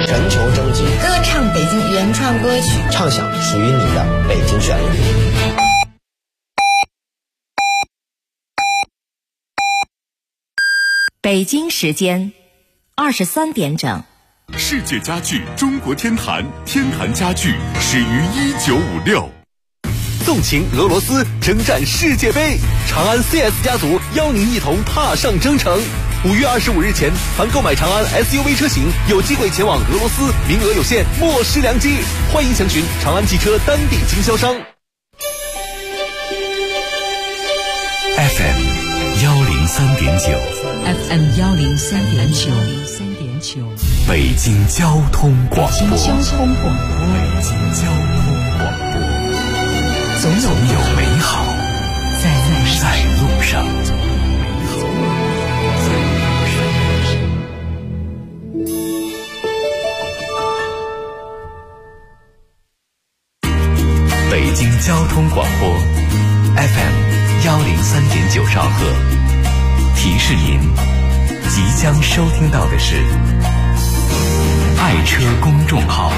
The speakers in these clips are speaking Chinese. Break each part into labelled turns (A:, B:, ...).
A: 全球征集，
B: 歌唱北京原创歌曲，
A: 畅想属于你的北京旋律。
C: 北京时间23点整。
D: 世界家具中国天坛，天坛家具始于1956。
E: 纵情俄罗斯，征战世界杯，长安 CS 家族邀您一同踏上征程。5月25日前，凡购买长安 SUV 车型，有机会前往俄罗斯，名额有限，莫失良机。欢迎详询长安汽车当地经销商。
D: FM 103.9
C: FM 103.9，
D: 北京交通广播。
C: 北京交通广播，总有美好在路上。
D: 北京交通广播 FM 103.9兆赫，提示您即将收听到的是爱车公众号。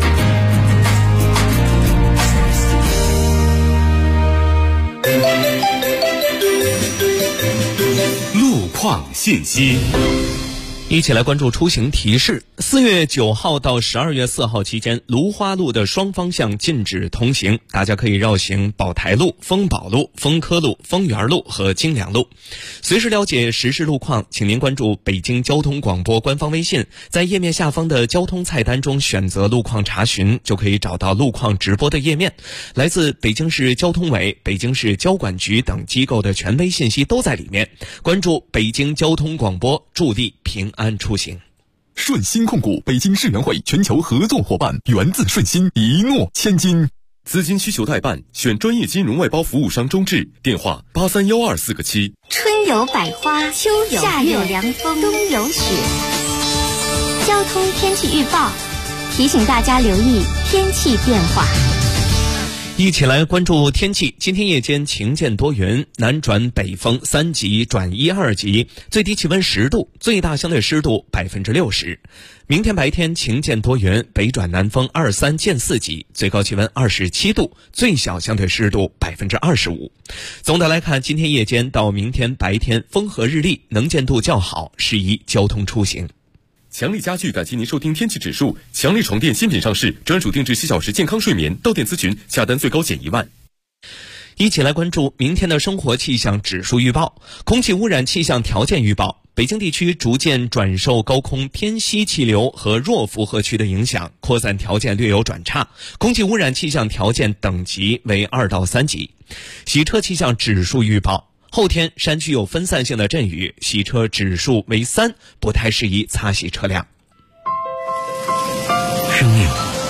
D: 路况信息，
F: 一起来关注出行提示。4月9号到12月4号期间，芦花路的双方向禁止通行，大家可以绕行宝台路、丰宝路、丰科路、丰源路和京良路。随时了解实时路况，请您关注北京交通广播官方微信，在页面下方的交通菜单中选择路况查询，就可以找到路况直播的页面。来自北京市交通委、北京市交管局等机构的权威信息都在里面。关注北京交通广播，助力平安出行。
D: 顺鑫控股北京世园会全球合作伙伴，源自顺鑫，一诺千金。资金需求代办，选专业金融外包服务商中智，电话831247个7。
G: 春有百花，秋有夏有凉风，冬有雪。交通天气预报提醒大家留意天气变化。
F: 一起来关注天气。今天夜间晴见多云，南转北风3级转1、2级，最低气温10度，最大相对湿度60%。明天白天晴见多云，北转南风2、3见4级，最高气温27度，最小相对湿度25%。总的来看，今天夜间到明天白天风和日丽，能见度较好，适宜交通出行。
D: 强力家具感谢您收听天气指数。强力床垫新品上市，专属定制7小时健康睡眠，到店咨询下单最高减1万。
F: 一起来关注明天的生活气象指数预报。空气污染气象条件预报，北京地区逐渐转受高空偏西气流和弱负荷区的影响，扩散条件略有转差，空气污染气象条件等级为2到3级。洗车气象指数预报，后天山区有分散性的阵雨，洗车指数为3，不太适宜擦洗车辆。
H: 生命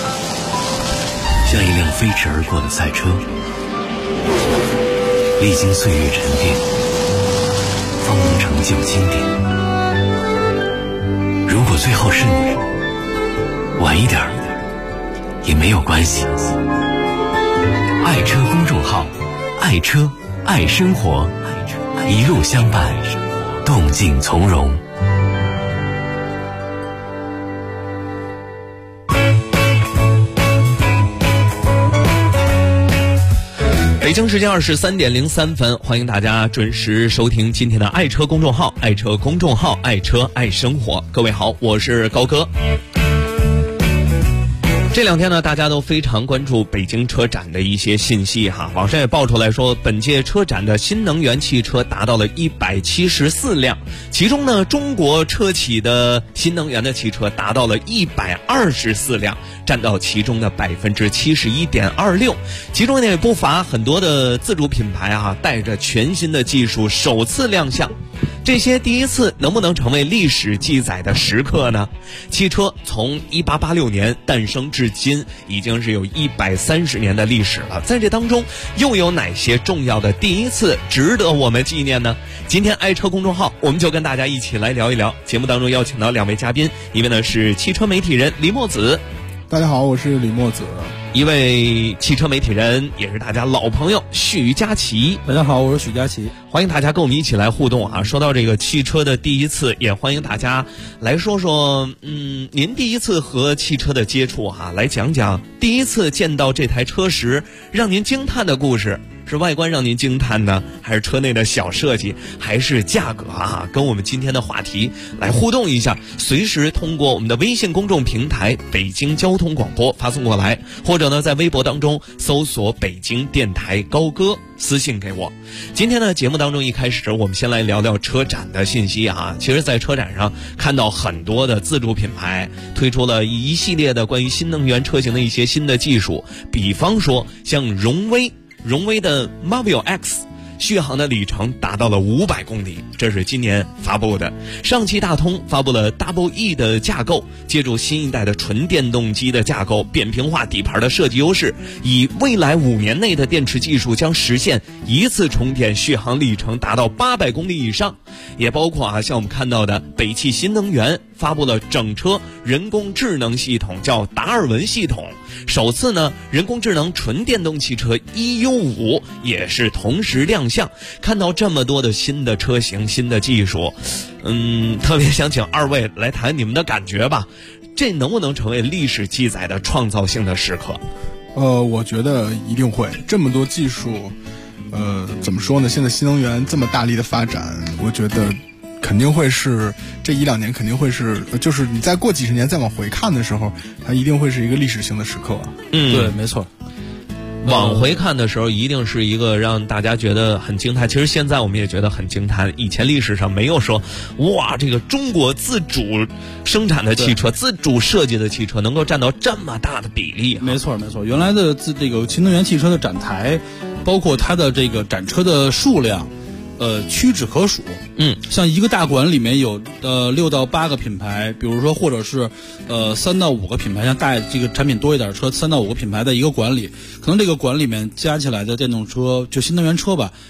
H: 像一辆飞驰而过的赛车，历经岁月沉淀，方能成就经典。如果最后是你，晚一点也没有关系。爱车公众号，爱车爱生活，一路相伴，动静从容。
F: 北京时间23点03分，欢迎大家准时收听今天的爱车公众号，爱车公众号，爱车爱生活。各位好，我是高哥。这两天呢，大家都非常关注北京车展的一些信息哈。网上也爆出来说，本届车展的新能源汽车达到了174辆，其中呢，中国车企的新能源的汽车达到了124辆，占到其中的71.26%。其中呢，也不乏很多的自主品牌啊，带着全新的技术首次亮相。这些第一次能不能成为历史记载的时刻呢？汽车从1886年诞生至今，已经是有130年的历史了。在这当中，又有哪些重要的第一次值得我们纪念呢？今天爱车公众号，我们就跟大家一起来聊一聊。节目当中邀请到2位嘉宾，一位呢是汽车媒体人李墨子。
I: 大家好，我是李墨子。
F: 一位汽车媒体人，也是大家老朋友许佳琪。
J: 大家好，我是许佳琪。
F: 欢迎大家跟我们一起来互动啊！说到这个汽车的第一次，也欢迎大家来说说，您第一次和汽车的接触啊，来讲讲第一次见到这台车时让您惊叹的故事。是外观让您惊叹呢，还是车内的小设计，还是价格啊？跟我们今天的话题来互动一下，随时通过我们的微信公众平台北京交通广播发送过来，或者呢在微博当中搜索北京电台高歌私信给我。今天的节目当中一开始我们先来聊聊车展的信息啊。其实在车展上看到很多的自主品牌推出了一系列的关于新能源车型的一些新的技术，比方说像荣威的 Marvel X 续航的里程达到了500公里，这是今年发布的。上汽大通发布了 Double E 的架构，借助新一代的纯电动机的架构，扁平化底盘的设计优势，以未来5年内的电池技术将实现一次充电续航里程达到800公里以上。也包括像我们看到的北汽新能源发布了整车人工智能系统，叫达尔文系统。首次呢，人工智能纯电动汽车 EU5 也是同时亮相。看到这么多的新的车型、新的技术，特别想请二位来谈你们的感觉吧。这能不能成为历史记载的创造性的时刻？
I: 我觉得一定会。这么多技术，怎么说呢？现在新能源这么大力的发展，我觉得肯定会是这1-2年肯定会是，就是你再过几十年再往回看的时候，它一定会是一个历史性的时刻。
J: 对，没错。
F: 往回看的时候，一定是一个让大家觉得很惊叹。其实现在我们也觉得很惊叹，以前历史上没有说，哇，这个中国自主生产的汽车、自主设计的汽车能够占到这么大的比例。
J: 没错，没错。原来的这个新能源汽车的展台，包括它的这个展车的数量，屈指可数。像一个大馆里面有6到8个品牌，比如说或者是3到5个品牌，像大这个产品多一点的车，3到5个品牌的一个馆里，可能这个馆里面加起来的电动车就新能源车吧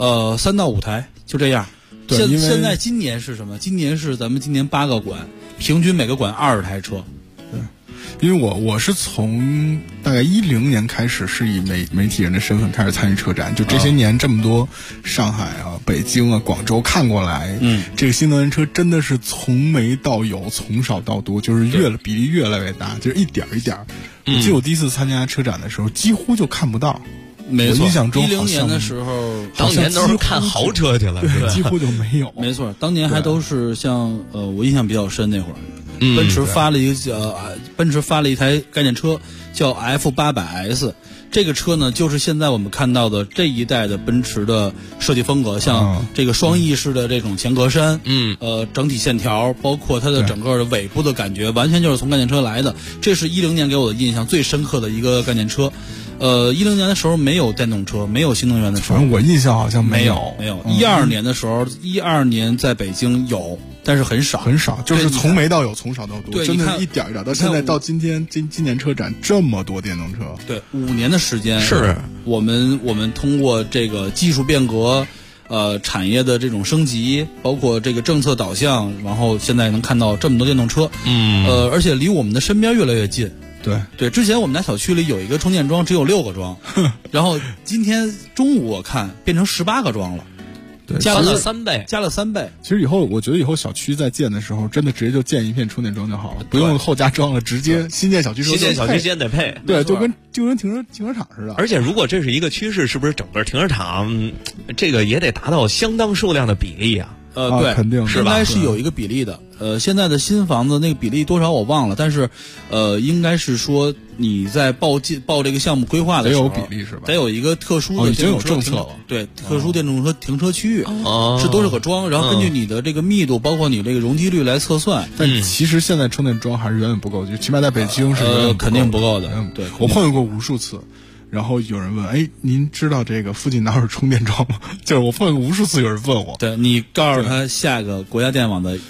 J: ，3到5台就这样。
I: 对，
J: 现在今年是什么？今年是咱们今年8个馆，平均每个馆20台车。
I: 对。因为我是从大概10年开始是以媒体人的身份开始参与车展，就这些年这么多上海啊、北京啊、广州看过来，这个新能源车真的是从没到有，从少到多，就是比例越来越大，就是一点一点。我记得我第一次参加车展的时候，几乎就看不到。
J: 没错，
I: 我印象中
J: 10年的时候，
F: 当年都是看豪车去了，
I: 对，几乎就没有。
J: 没错，当年还都是像我印象比较深那会儿。奔驰发了一台概念车叫 F800S， 这个车呢就是现在我们看到的这一代的奔驰的设计风格，像这个双翼式的这种前格栅，整体线条，包括它的整个的尾部的感觉，完全就是从概念车来的。这是10年给我的印象最深刻的一个概念车。10年的时候没有电动车，没有新能源的车，
I: 反正我印象好像没有。
J: 12年的时候，12年在北京有，但是很少，
I: 就是从没到有，从少到多，真的一点一点到现在到今年车展这么多电动车。
J: 对，5年的时间，
F: 是
J: 我们通过这个技术变革，产业的这种升级，包括这个政策导向，然后现在能看到这么多电动车，而且离我们的身边越来越近。对，之前我们家小区里有一个充电桩，只有6个桩，然后今天中午我看变成18个桩了。
I: 对，
F: 加了3倍，
J: 加了3倍。
I: 其实我觉得以后小区在建的时候，真的直接就建一片充电桩就好了，不用后加装了，直接新建小区
F: 先得配。
I: 对，就跟停车场似的。
F: 而且如果这是一个趋势，是不是整个停车场这个也得达到相当数量的比例啊？
J: 对，
I: 肯定
J: 是吧？应该是有一个比例的。现在的新房子那个比例多少我忘了，但是应该是说你在报这个项目规划的时候
I: 得有比例是吧？
J: 得有一个特殊的
I: 已经有政策了。
J: 对，特殊电动车停车区域是多少个桩，然后根据你的这个密度，包括你这个容积率来测算。
I: 但其实现在充电桩还是远远不够，就起码在北京是
J: 肯定不够的。对，
I: 我碰到过无数次。然后有人问，哎，您知道这个附近哪有充电桩吗？就是我碰见无数次有人问我。
J: 对，你告诉他下个国家电网的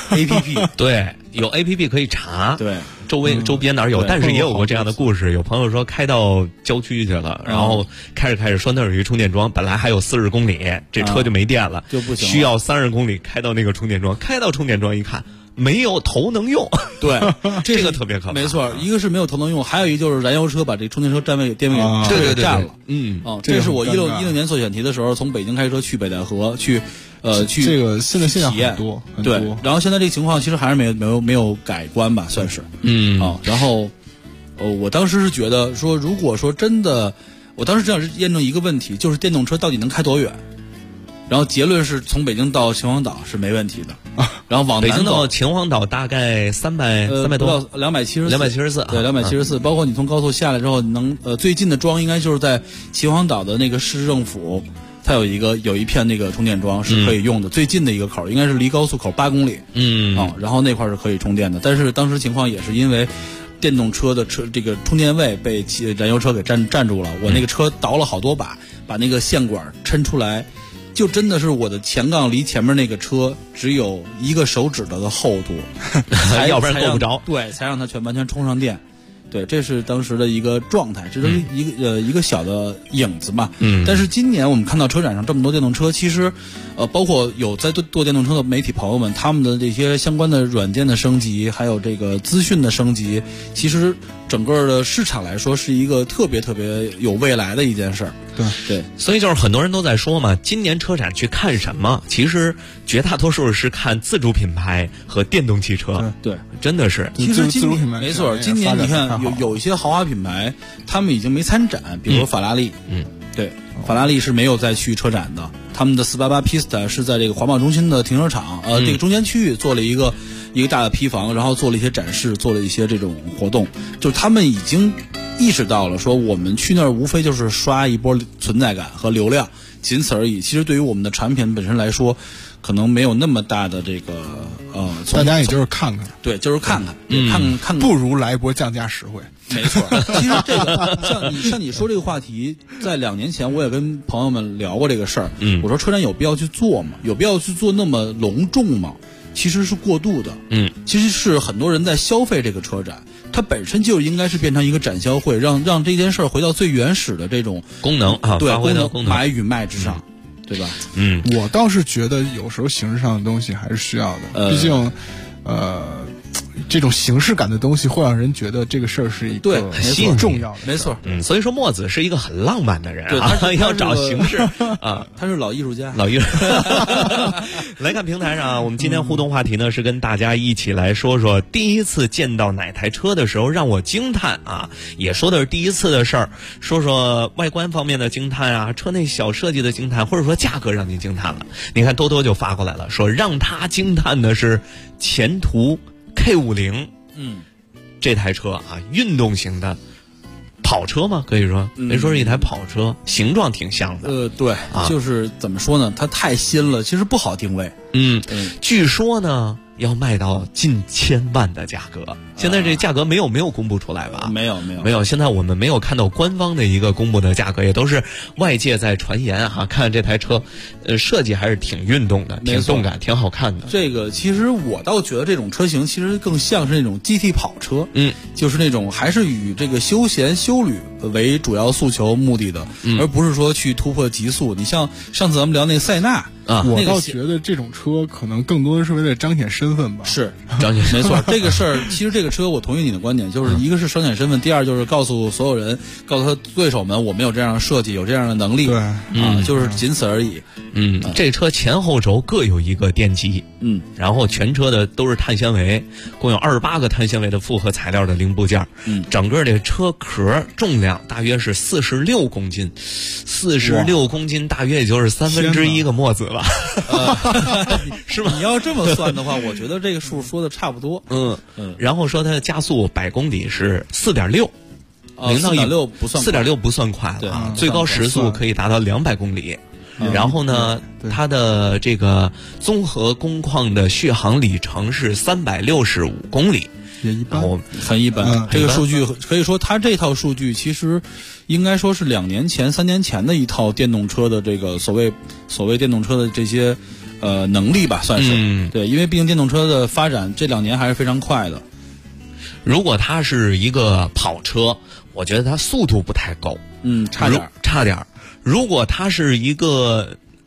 J: APP，
F: 对，有 APP 可以查，
J: 对，
F: 周边哪儿有，但是也有过这样的故事，有朋友说开到郊区去了，然后开着说那儿有一充电桩，本来还有40公里，这车就没电了，
J: 就不行，
F: 需要30公里开到那个充电桩，开到充电桩一看。 没有头能用。
J: 对，
F: 这个特别可怕。
J: 没错，一个是没有头能用，还有一个就是燃油车把这充电车电位给占了。这是我16年做选题的时候，从北京开车去北戴河去
I: 这个现在很多很多。
J: 对，然后现在这个情况其实还是没有改观吧，算是。然后我当时是觉得说，如果说真的，我当时只想验证一个问题，就是电动车到底能开多远。然后结论是从北京到秦皇岛是没问题的，然后往南
F: 北京到秦皇岛大概300多
J: ，274，对，274。包括你从高速下来之后，你最近的桩应该就是在秦皇岛的那个市政府，它有一片那个充电桩是可以用的，最近的一个口应该是离高速口8公里，然后那块是可以充电的。但是当时情况也是因为电动车的这个充电位被燃油车给占住了，我那个车倒了好多把那个线管抻出来。就真的是我的前杠离前面那个车只有一个手指的厚度，
F: 要不然够不着。
J: 对，才让它完全充上电。对，这是当时的一个状态，这是一个小的影子嘛。但是今年我们看到车展上这么多电动车，其实包括有在做电动车的媒体朋友们，他们的这些相关的软件的升级，还有这个资讯的升级，其实整个的市场来说是一个特别特别有未来的一件事儿。对，
F: 所以就是很多人都在说嘛，今年车展去看什么？其实绝大多数是看自主品牌和电动汽车。
J: 对，
F: 真的是。
J: 其实
I: 自主品牌
J: 没错，今年你看有一些豪华品牌，他们已经没参展，比如说法拉利。对，法拉利是没有再去车展的，他们的488 Pista 是在这个华贸中心的停车场，这个中间区域做了一个大的批房，然后做了一些展示，做了一些这种活动，就是他们已经意识到了说，我们去那儿无非就是刷一波存在感和流量，仅此而已。其实对于我们的产品本身来说，可能没有那么大的这个
I: 大家也就是看看，
J: 对，就是看看，
I: 不如来一波降价实惠。
J: 没错，其实这个像你说这个话题，在2年前我也跟朋友们聊过这个事儿。我说车展有必要去做吗？有必要去做那么隆重吗？其实是过度的。其实是很多人在消费这个车展，它本身就应该是变成一个展销会，让这件事儿回到最原始的这种
F: 功能啊，
J: 对，
F: 发挥的功能，
J: 买与卖之上，对吧？
I: 我倒是觉得有时候形式上的东西还是需要的，毕竟这种形式感的东西会让人觉得这个事儿是一个很重要的，
J: 没错。
F: 所以说墨子是一个很浪漫的人啊，他要找形式啊，
J: 他是老艺术家。
F: 来看平台上，我们今天互动话题呢是跟大家一起来说说第一次见到哪台车的时候让我惊叹啊，也说的是第一次的事儿，说说外观方面的惊叹啊，车内小设计的惊叹，或者说价格让你惊叹了。你看多多就发过来了，说让他惊叹的是前途K50，这台车啊，运动型的跑车吗？可以说，没说是一台跑车，形状挺像的。
J: 对，就是怎么说呢？它太新了，其实不好定位。
F: 据说呢，要卖到近1000万的价格。现在这价格没有公布出来吧？
J: 没有。
F: 现在我们没有看到官方的一个公布的价格，也都是外界在传言哈。看这台车，设计还是挺运动的，挺动感，挺好看的。
J: 这个其实我倒觉得这种车型其实更像是那种 GT 跑车，就是那种还是以这个休闲休旅为主要诉求目的的，而不是说去突破极速。你像上次咱们聊那塞纳。
I: 我倒觉得这种车可能更多的是为了彰显身份吧。
J: 是彰显，没错。这个事儿，其实这个车我同意你的观点，就是一个是彰显身份，第二就是告诉所有人，告诉他对手们，我们有这样的设计，有这样的能力。
I: 对，
J: 就是仅此而已。
F: 这车前后轴各有一个电机。然后全车的都是碳纤维，共有28个碳纤维的复合材料的零部件。整个这车壳重量大约是46公斤，46公斤大约也就是1/3个墨子了。是吧？
J: 你要这么算的话，我觉得这个数说的差不多。
F: 然后说它的加速100公里是4.6，0到
J: 1.6不算
F: 4.6不算快了啊，最高时速可以达到200公里。然后呢，它的这个综合工况的续航里程是365公里。
I: 也一般，
J: 很一般。这个数据可以说，它这套数据其实应该说是2年前、3年前的一套电动车的这个所谓电动车的这些能力吧，算是。对，因为毕竟电动车的发展这2年还是非常快的。
F: 如果它是一个跑车，我觉得它速度不太够，差点。如果它是一个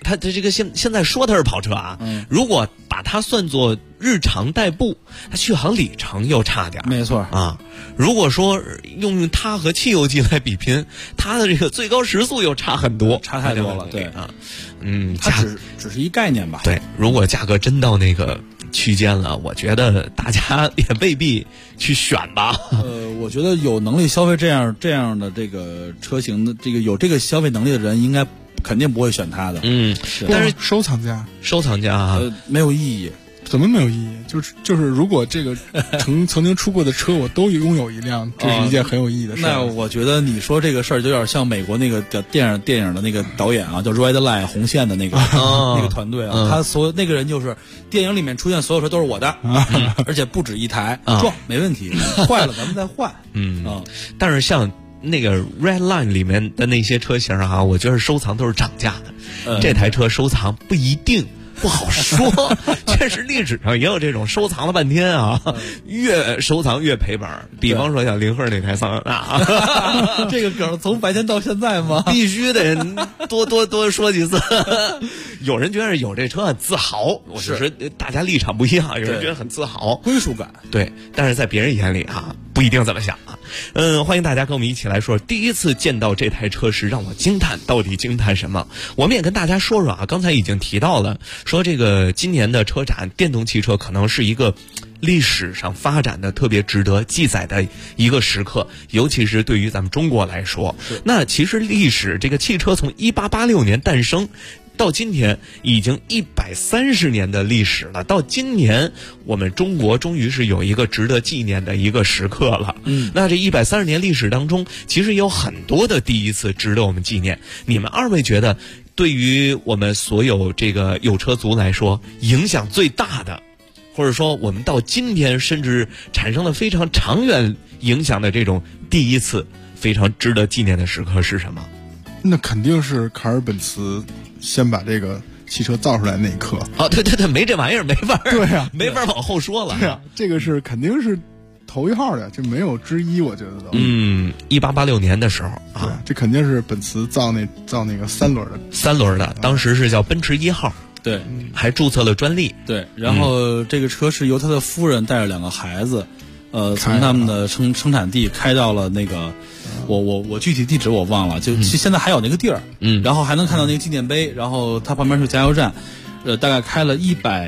F: 它这个现在说它是跑车啊，如果把它算作日常代步，它续航里程又差点，
J: 没错
F: 啊。如果说用它和汽油机来比拼，它的这个最高时速又差很多，
J: 差太多了，对
F: 啊，
J: 它只是一概念吧。
F: 对，如果价格真到那个区间了，我觉得大家也未必去选吧。
J: 我觉得有能力消费这样的这个车型的有这个消费能力的人，应该肯定不会选它的。
F: 但是
I: 收藏家
F: 啊，
J: 没有意义。
I: 怎么没有意义？就是如果这个曾经出过的车我都拥有一辆，这是一件很有意义的事。
J: 那我觉得你说这个事儿就有点像美国那个电影的那个导演啊，叫 Red Line 红线的那个那个团队啊，他那个人就是电影里面出现所有车都是我的，而且不止一台，撞没问题，坏了咱们再换。
F: 但是像那个 Red Line 里面的那些车型啊，我觉得收藏都是涨价的，这台车收藏不一定。不好说，确实历史上也有这种收藏了半天啊，越收藏越赔本。比方说像林鹤那台桑塔纳，
J: 这个梗从白天到现在吗？
F: 必须得多说几次。有人觉得有这车很自豪，我是说大家立场不一样，有人觉得很自豪，
J: 归属感。
F: 对，但是在别人眼里啊，不一定这么想啊。欢迎大家跟我们一起来说，第一次见到这台车时让我惊叹，到底惊叹什么？我们也跟大家说说啊，刚才已经提到了，说这个今年的车展，电动汽车可能是一个历史上发展的特别值得记载的一个时刻，尤其是对于咱们中国来说。那其实历史这个汽车从1886年诞生到今天已经130年的历史了，到今年我们中国终于是有一个值得纪念的一个时刻了。那这130年历史当中，其实有很多的第一次值得我们纪念。你们二位觉得，对于我们所有这个有车族来说，影响最大的，或者说我们到今天甚至产生了非常长远影响的这种第一次非常值得纪念的时刻是什么？
I: 那肯定是卡尔本茨先把这个汽车造出来那一刻。
F: 对，没这玩意儿没法，
I: 对啊，
F: 没法往后说了。
I: 对啊，这个是肯定是头一号的，这没有之一，我觉得都。
F: 1886年的时候
I: 啊，这肯定是本茨造那个三轮的，
F: 当时是叫奔驰1号。
J: 对，
F: 还注册了专利。
J: 对，然后这个车是由他的夫人带着2个孩子，从他们的生产地开到了那个，我具体地址我忘了，就现在还有那个地儿，然后还能看到那个纪念碑，然后它旁边是加油站，大概开了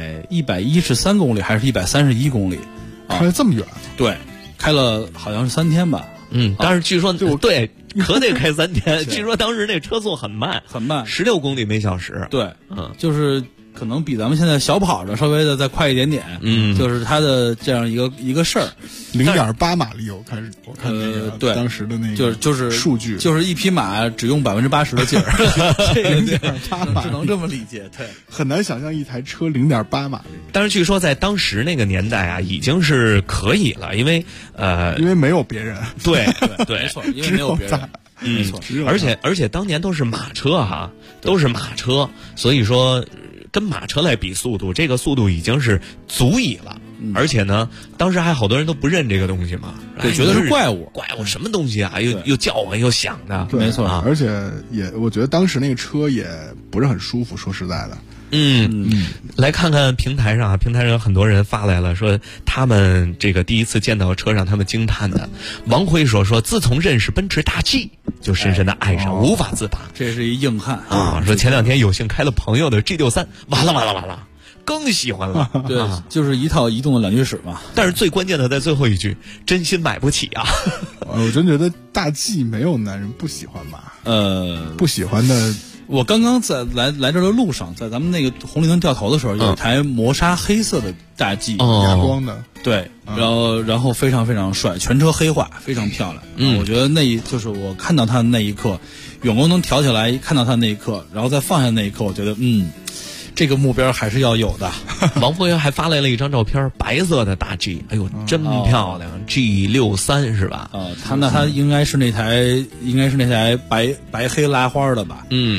J: 113公里还是131公里，
I: 开了这么远？
J: 对，开了好像是3天吧。
F: 但是据说对，可得开3天。据说当时那车速很慢，16公里每小时。
J: 对，就是可能比咱们现在小跑着稍微的再快一点点。就是它的这样一个事儿。
I: 0.8马力，我看那个
J: 对
I: 当时的那个
J: 就是
I: 数据，
J: 就是一匹马只用80%的劲儿。这个0.8马力只能这么理解。对，
I: 很难想象一台车0.8马力。
F: 但是据说在当时那个年代啊，已经是可以了，因为
I: 没有别人。
F: 对，
J: 没错，因为没有别人。没错，
F: 而且当年都是马车哈，都是马车，所以说跟马车来比速度，这个速度已经是足以了。而且呢，当时还好多人都不认这个东西嘛，
J: 对，觉得是怪物
F: 什么东西啊，又叫唤又响的。
J: 没错，
I: 而且我觉得当时那个车也不是很舒服，说实在的。
F: 来看看平台上有很多人发来了，说他们这个第一次见到车让他们惊叹的。王辉说自从认识奔驰大 G 就深深的爱上，无法自拔。
J: 这是一硬汉
F: 啊！说前2天有幸开了朋友的 G63，完了，更喜欢了。
J: 对，就是一套移动的2居室嘛。
F: 但是最关键的在最后一句，真心买不起啊！
I: 我真觉得大 G 没有男人不喜欢吧？不喜欢的。
J: 我刚刚在来这的路上，在咱们那个红绿灯掉头的时候，有一台磨砂黑色的大 G，
I: 哑光的，
J: 对，然后非常非常帅，全车黑化，非常漂亮。我觉得就是我看到它的那一刻，远光灯调起来，看到它那一刻，然后再放下那一刻，我觉得这个目标还是要有的。
F: 王博源还发来了一张照片，白色的大 G， 哎呦，真漂亮，G63是吧？
J: 他应该是那台白黑拉花的吧？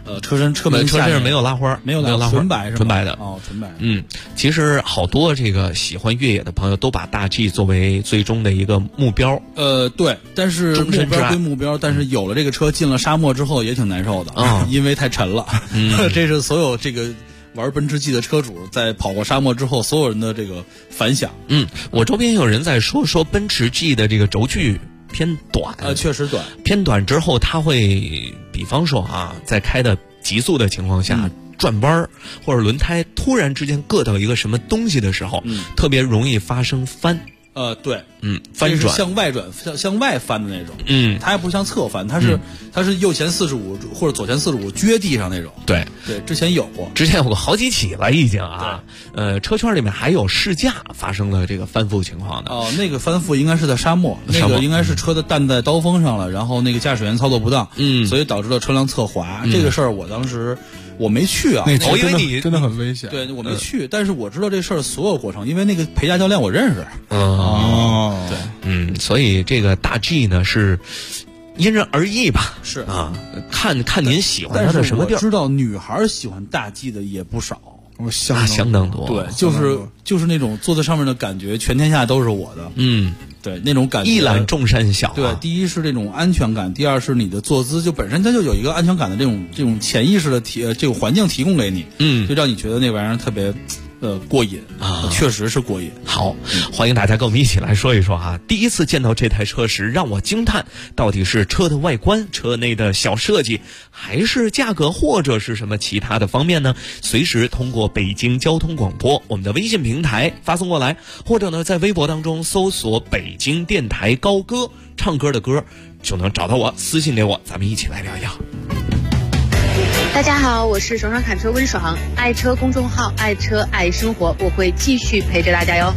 J: 车门
F: 车身上没有拉花，
J: 没有拉花，纯白是吧？
F: 纯白的
J: 哦，纯白。
F: 其实好多这个喜欢越野的朋友都把大 G 作为最终的一个目标。
J: 对，但是目标归目标，但是有了这个车进了沙漠之后也挺难受的啊，因为太沉了。这是所有这个玩奔驰 G 的车主在跑过沙漠之后，所有人的这个反响。
F: 我周边有人在说奔驰 G 的这个轴距偏短，
J: 确实短。
F: 偏短之后，它会比方说在开的急速的情况下。转弯或者轮胎突然之间硌到一个什么东西的时候，特别容易发生翻。
J: 对，
F: 翻转
J: 向外转，向外翻的那种。它还不像侧翻，它是右前45或者左前45撅地上那种。
F: 对，
J: 之前有过
F: 好几起了已经啊。车圈里面还有试驾发生了这个翻覆情况的。
J: 那个翻覆应该是在沙漠，那个应该是车的弹在刀锋上了，然后那个驾驶员操作不当，所以导致了车辆侧滑。这个事儿我当时。我没去啊，
I: 我以为你真的很危险。
J: 对，我没去，但是我知道这事儿所有过程，因为那个陪驾教练我认识。
F: 对，所以这个大 G 呢是因人而异吧？
J: 是
F: 啊，看您喜欢它的什么地儿。
J: 我知道女孩喜欢大 G 的也不少，
F: 相当多。
J: 对，就是那种坐在上面的感觉，全天下都是我的。对，那种感觉
F: 一览众山小。
J: 对，第一是这种安全感，第二是你的坐姿就本身它就有一个安全感的这种潜意识的这种环境提供给你，就让你觉得那玩意儿特别过瘾啊，确实是过瘾。
F: 好，欢迎大家跟我们一起来说一说哈。第一次见到这台车时，让我惊叹，到底是车的外观、车内的小设计，还是价格，或者是什么其他的方面呢？随时通过北京交通广播我们的微信平台发送过来，或者呢在微博当中搜索北京电台高歌，唱歌的歌就能找到我，私信给我，咱们一起来聊一聊。
K: 大家好，我是爽爽侃车温爽，爱车公众号爱车爱生活，我会继续陪着大家哟。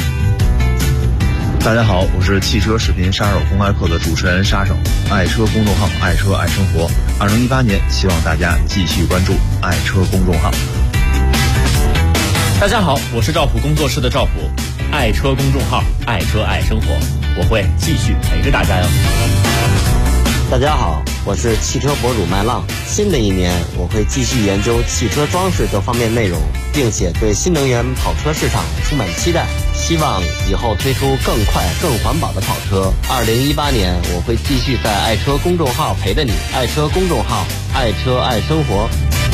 L: 大家好，我是汽车视频杀手公开课的主持人杀手，爱车公众号爱车爱生活。2018年，希望大家继续关注爱车公众号。
M: 大家好，我是赵普工作室的赵普，爱车公众号爱车爱生活，我会继续陪着大家哟。
N: 大家好，我是汽车博主麦浪。新的一年，我会继续研究汽车装饰各方面内容，并且对新能源跑车市场充满期待，希望以后推出更快、更环保的跑车。2018年，我会继续在爱车公众号陪着你，爱车公众号，爱车爱生活。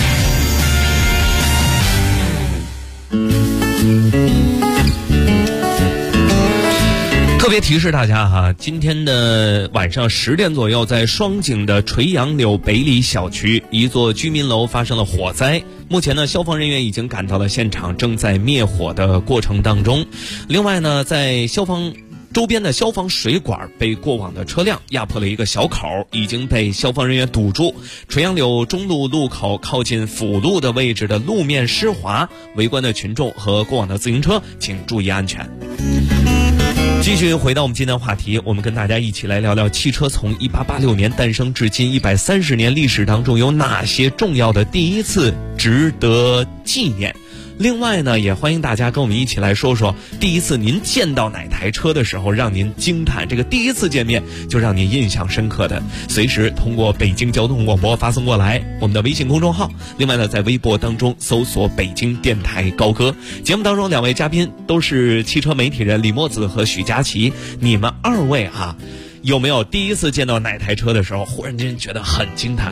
F: 特别提示大家哈，今天的晚上10点左右，在双井的垂杨柳北里小区，一座居民楼发生了火灾。目前呢，消防人员已经赶到了现场，正在灭火的过程当中。另外呢，在周边的消防水管被过往的车辆压迫了一个小口，已经被消防人员堵住。垂杨柳中路路口靠近辅路的位置的路面湿滑，围观的群众和过往的自行车请注意安全。继续回到我们今天的话题，我们跟大家一起来聊聊汽车从1886年诞生至今130年历史当中有哪些重要的第一次值得纪念。另外呢，也欢迎大家跟我们一起来说说第一次您见到哪台车的时候让您惊叹，这个第一次见面就让您印象深刻的，随时通过北京交通广播发送过来我们的微信公众号。另外呢，在微博当中搜索北京电台高歌。节目当中2位嘉宾都是汽车媒体人李墨子和许佳琪，你们2位有没有第一次见到哪台车的时候忽然间觉得很惊叹？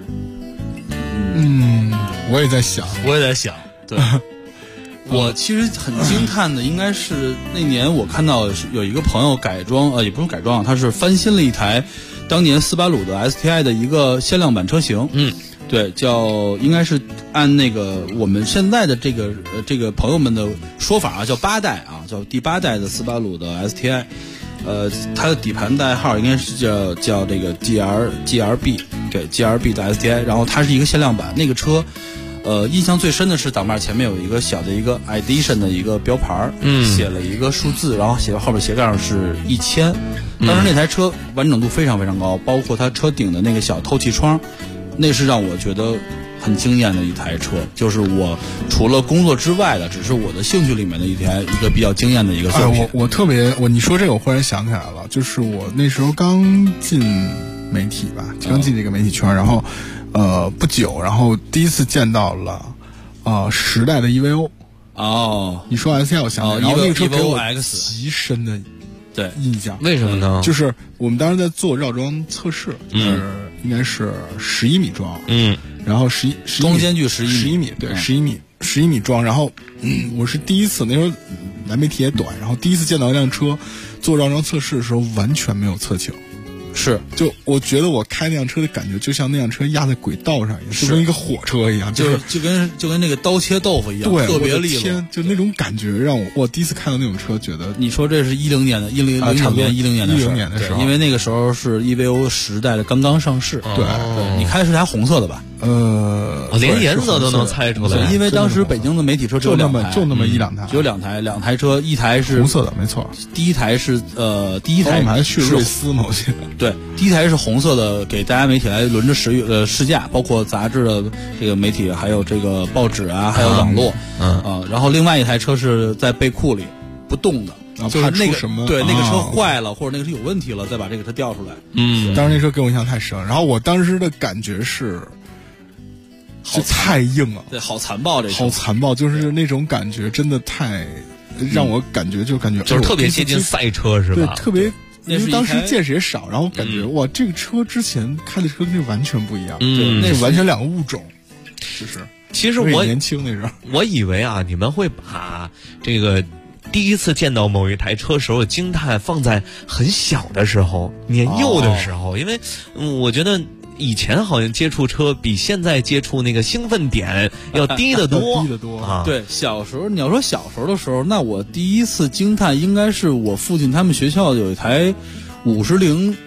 I: 我也在想，
J: 对。我其实很惊叹的应该是那年我看到有一个朋友改装，也不是改装，他是翻新了一台当年斯巴鲁的 STI 的一个限量版车型。对，应该是按那个我们现在的这个朋友们的说法叫8代叫第8代的斯巴鲁的 STI。它的底盘代号应该是叫这个 GRB， 对 GRB 的 STI， 然后它是一个限量版。那个车印象最深的是挡把前面有一个小的一个 Edition 的一个标牌，写了一个数字，然后后边斜杠上是1000。当时那台车完整度非常非常高，包括它车顶的那个小透气窗，那是让我觉得很惊艳的一台车，就是我除了工作之外的，只是我的兴趣里面的一个比较惊艳的一个作品。
I: 你说这个我忽然想起来了，就是我那时候刚进媒体吧，刚进这个媒体圈，然后不久，然后第一次见到了10代的 EVO。
J: 哦，
I: 你说 SL 我想起来，然后那个车给我
J: X
I: 极深的印象。
F: 为什么呢？
I: 就是我们当时在做绕桩测试，应该是11米桩，然后
J: 中间距
I: 11米，对，11米桩。然后我是第一次，那时候来媒体也短，然后第一次见到一辆车做绕桩测试的时候，完全没有侧倾。
J: 是，
I: 就我觉得我开那辆车的感觉，就像那辆车压在轨道上一样，就跟一个火车一样，
J: 就跟那个刀切豆腐一样，
I: 对，
J: 特别利落。
I: 就那种感觉让我第一次看到那种车，觉得
J: 你说这是10年的10年的时候，因为那个时候是 EVO 10代的刚刚上市。
I: 对，
J: 你开的是台红色的吧？
F: 连颜色都能猜出来，
J: 因为当时北京的媒体车只有2台，
I: 就那么1-2台，
J: 只有2台车，一台是
I: 红色的，没错。
J: 第一台是第一台
I: 是瑞斯嘛，我记得。
J: 对，第一台是红色的，给大家媒体来轮着试驾，包括杂志的这个媒体，还有这个报纸啊，还有网络，然后另外一台车是在备库里不动的。就是那个
I: 什么？
J: 对，那个车坏了，或者那个车有问题了，再把这个车调出来。
I: 当时那车给我印象太深，然后我当时的感觉是，太硬了，
J: 对，好残暴，
I: 好残暴，就是那种感觉，真的太让我感觉
F: 就是特别接近赛车是吧？
I: 对，特别。因为当时见识也少，然后感觉哇，这个车之前开的车跟这完全不一样，
J: 对，
I: 那是完全2个物种，就是。
F: 其实我
I: 年轻那时候，
F: 我以为啊，你们会把这个第一次见到某一台车时候惊叹放在很小的时候、年幼的时候，因为我觉得以前好像接触车比现在接触那个兴奋点要低得多，
I: 低得多
F: 啊。
J: 对，小时候你要说小时候的时候，那我第一次惊叹应该是我父亲他们学校有一台不是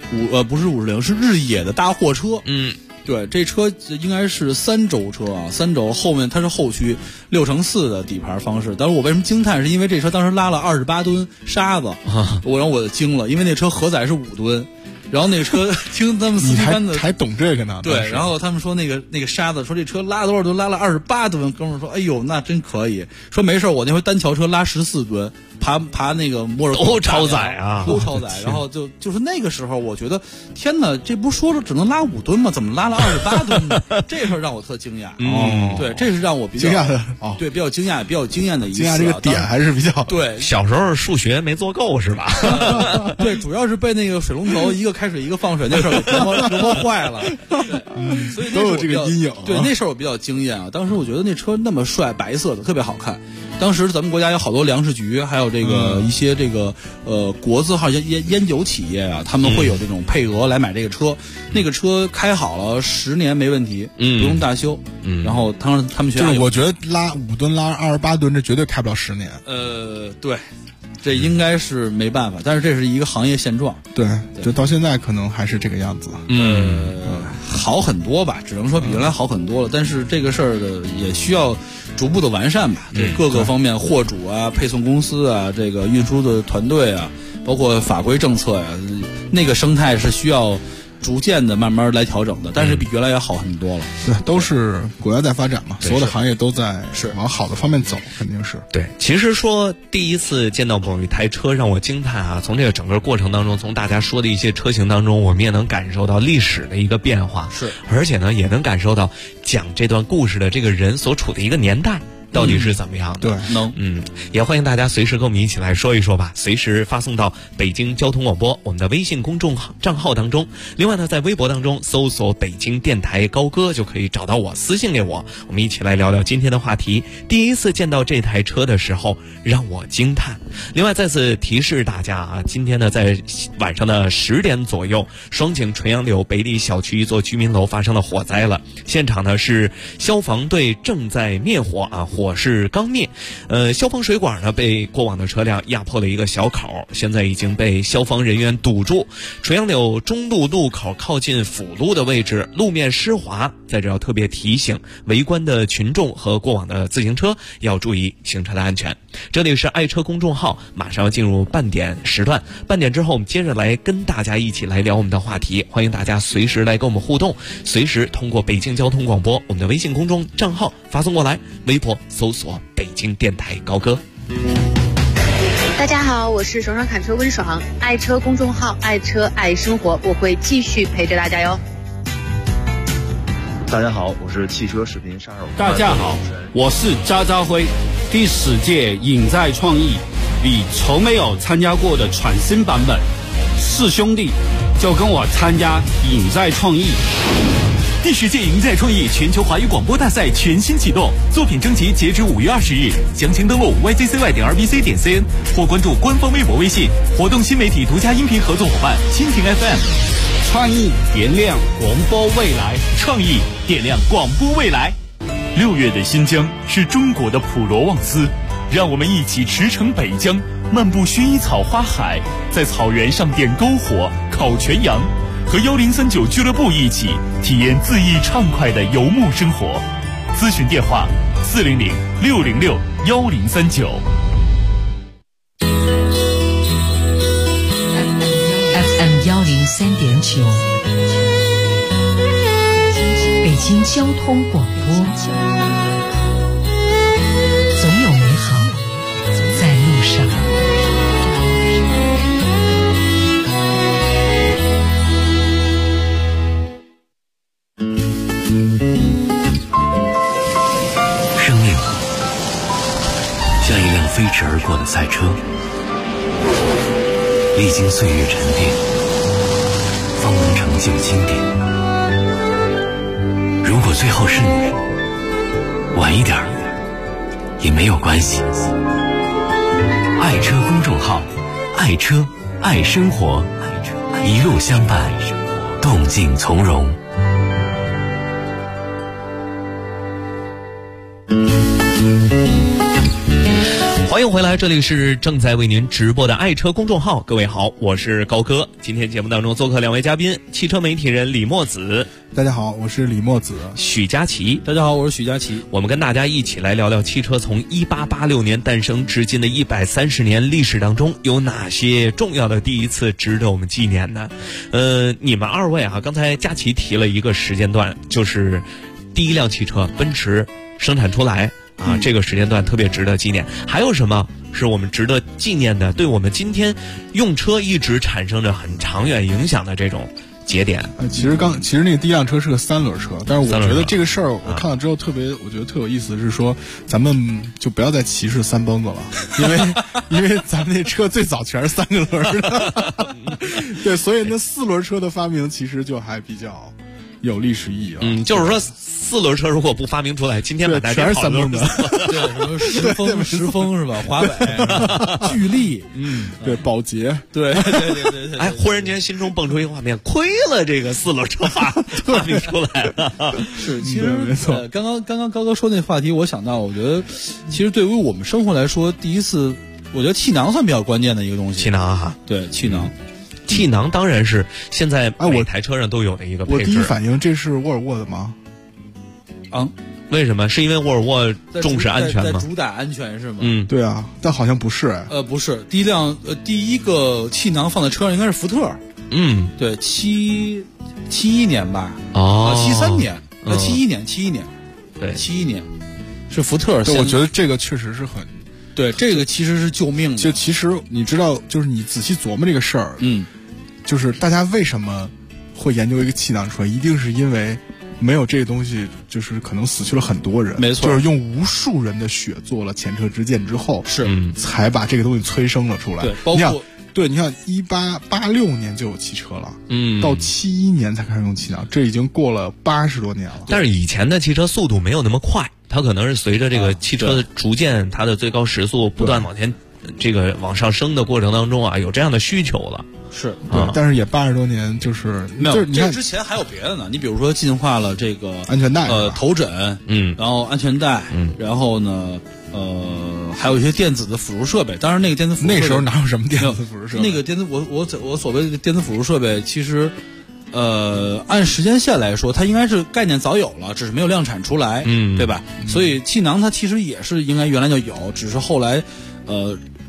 J: 50是日野的大货车，对，这车应该是3轴车啊，3轴后面它是后驱6×4的底盘方式。但是我为什么惊叹，是因为这车当时拉了28吨沙子，让我惊了，因为那车荷载是5吨。然后那个车听他们司机班的
I: 还懂这个呢，
J: 对，然后他们说那个沙子，说这车拉多少吨，拉了28吨，哥们儿说，哎呦，那真可以，说没事，我那回单桥车拉14吨，爬那个摩尔
F: 都超载啊，
J: 都超载，然后就是那个时候，我觉得天哪，这不说只能拉5吨吗？怎么拉了28吨呢？这事儿让我特惊讶，对，这是让我比较
I: 惊讶的，
J: 对，比较惊讶的一次，
I: 惊讶这个点还是比较
J: 对。
F: 小时候数学没做够是吧？
J: 对，主要是被那个水龙头一个开水一个放水那事儿给折磨坏了，所以
I: 都有这个阴影。
J: 对，那时候我比较惊艳啊！当时我觉得那车那么帅，白色的特别好看。当时咱们国家有好多粮食局，还有这个一些这个国字号烟酒企业啊，他们会有这种配额来买这个车。那个车开好了10年没问题，不用大修。然后他们学校
I: 就是我觉得拉5吨拉28吨，这绝对开不了10年。
J: 对。这应该是没办法，但是这是一个行业现状。
I: 对，就到现在可能还是这个样子。
J: 好很多吧，只能说比原来好很多了。但是这个事儿的也需要逐步的完善吧。这各个方面，货主啊、配送公司啊、这个运输的团队啊，包括法规政策呀，那个生态是需要逐渐的慢慢来调整的，但是比原来要好很多了。
I: 对，都是国家在发展嘛，所有的行业都在往好的方面走，肯定是。
F: 对，其实说第一次见到某一台车让我惊叹啊，从这个整个过程当中，从大家说的一些车型当中，我们也能感受到历史的一个变化，
J: 是，
F: 而且呢，也能感受到讲这段故事的这个人所处的一个年代。到底是怎么样的？
I: 对，
F: 也欢迎大家随时跟我们一起来说一说吧，随时发送到北京交通广播我们的微信公众账号当中。另外呢，在微博当中搜索北京电台高歌就可以找到我，私信给我，我们一起来聊聊今天的话题。第一次见到这台车的时候让我惊叹。另外再次提示大家啊，今天呢在晚上的10点左右，双井纯阳柳北里小区一座居民楼发生了火灾了，现场呢是消防队正在灭火啊，火势刚灭，消防水管呢被过往的车辆压破了一个小口，现在已经被消防人员堵住。纯阳柳中路路口靠近辅路的位置，路面湿滑，在这要特别提醒围观的群众和过往的自行车要注意行车的安全。这里是爱车公众号，马上要进入半点时段，半点之后我们接着来跟大家一起来聊我们的话题，欢迎大家随时来跟我们互动，随时通过北京交通广播我们的微信公众账号发送过来，微博搜索北京电台高歌。
K: 大家好，我是爽爽侃车温爽，爱车公众号，爱车爱生活，我会继续陪着大家哟。
L: 大家好，我是汽车视频杀手。
O: 大家好，我是渣渣辉。第10届影在创意，你从没有参加过的全新版本，是兄弟就跟我参加影在创意。
P: 第10届影在创意全球华语广播大赛全新启动，作品征集截止5月20日，详情登录 yzcy.rbc.cn 或关注官方微博微信。活动新媒体独家音频合作伙伴蜻蜓 FM。
O: 创意点亮广播未来，
P: 创意点亮广播未来。6月的新疆是中国的普罗旺斯，让我们一起驰骋北疆，漫步薰衣草花海，在草原上点篝火、烤全羊，和1039俱乐部一起体验恣意畅快的游牧生活。咨询电话400-606-1039。
C: FM 103.9，北京交通广播，总有美好在路上。
H: 生命像一辆飞驰而过的赛车，历经岁月沉淀，方能成就经典。如果最后是你，晚一点也没有关系。爱车公众号，爱车爱生活，一路相伴，动静从容。
F: 欢迎回来，这里是正在为您直播的爱车公众号。各位好，我是高哥。今天节目当中做客2位嘉宾，汽车媒体人李墨子。
I: 大家好，我是李墨子。
F: 许佳琪。
J: 大家好，我是许佳琪。
F: 我们跟大家一起来聊聊汽车从1886年诞生至今的130年历史当中，有哪些重要的第一次值得我们纪念呢？你们2位啊，刚才佳琪提了一个时间段，就是第一辆汽车奔驰生产出来。这个时间段特别值得纪念。还有什么是我们值得纪念的，对我们今天用车一直产生着很长远影响的这种节点？
I: 其实那个第一辆车是个3轮车，但是我觉得这个事儿我看到之后我觉得特有意思，是说咱们就不要再歧视3蹦子了，因为咱们那车最早全是3个轮的，对，所以那4轮车的发明其实就还比较有历史意义啊。
F: 就是说4轮车如果不发明出来，今天满大街
I: 全是3蹦子，
J: 对，什么时风是吧？华北、巨力，
I: 对，宝洁，
J: 对。
F: 哎，忽然间心中蹦出一个画面，亏了这个4轮车发明出来了。
J: 是，其实没错。刚刚高哥说那话题，我想到，我觉得其实对于我们生活来说，第一次，我觉得气囊算比较关键的一个东西。
F: 气囊哈，
J: 对，气囊。
F: 气囊当然是现在每台车上都有的一个配置。
I: 我第一反应这是沃尔沃的吗？
F: 为什么？是因为沃尔沃重视安全吗？
J: 在主打安全是吗？
I: 对啊，但好像不是。
J: 不是，第一个气囊放在车上应该是福特。对，71年吧。73年，71年，
F: 对
J: ，71年是福特。
I: 对，我觉得这个确实是很。
J: 对，这个其实是救命的。
I: 就其实你知道，就是你仔细琢磨这个事儿，就是大家为什么会研究一个气囊出来，一定是因为没有这个东西，就是可能死去了很多人，
J: 没错，
I: 就是用无数人的血做了前车之鉴之后，才把这个东西催生了出来。
J: 对，包括
I: 你看1886年就有汽车了，到71年才开始用气囊，这已经过了80多年了。
F: 但是以前的汽车速度没有那么快，它可能是随着这个汽车的逐渐它的最高时速不断往前往上升的过程当中啊，有这样的需求了。
J: 是，
I: 但是也80多年，就是
J: 没有。
I: 这
J: 之前还有别的呢，你比如说进化了这个
I: 安全带，
J: 头枕，然后安全带，然后呢，还有一些电子的辅助设备。当然，那个电子辅助设备
I: 那时候哪有什么电子辅助设备？
J: 那个我所谓的电子辅助设备，其实按时间线来说，它应该是概念早有了，只是没有量产出来，对吧？所以气囊它其实也是应该原来就有，只是后来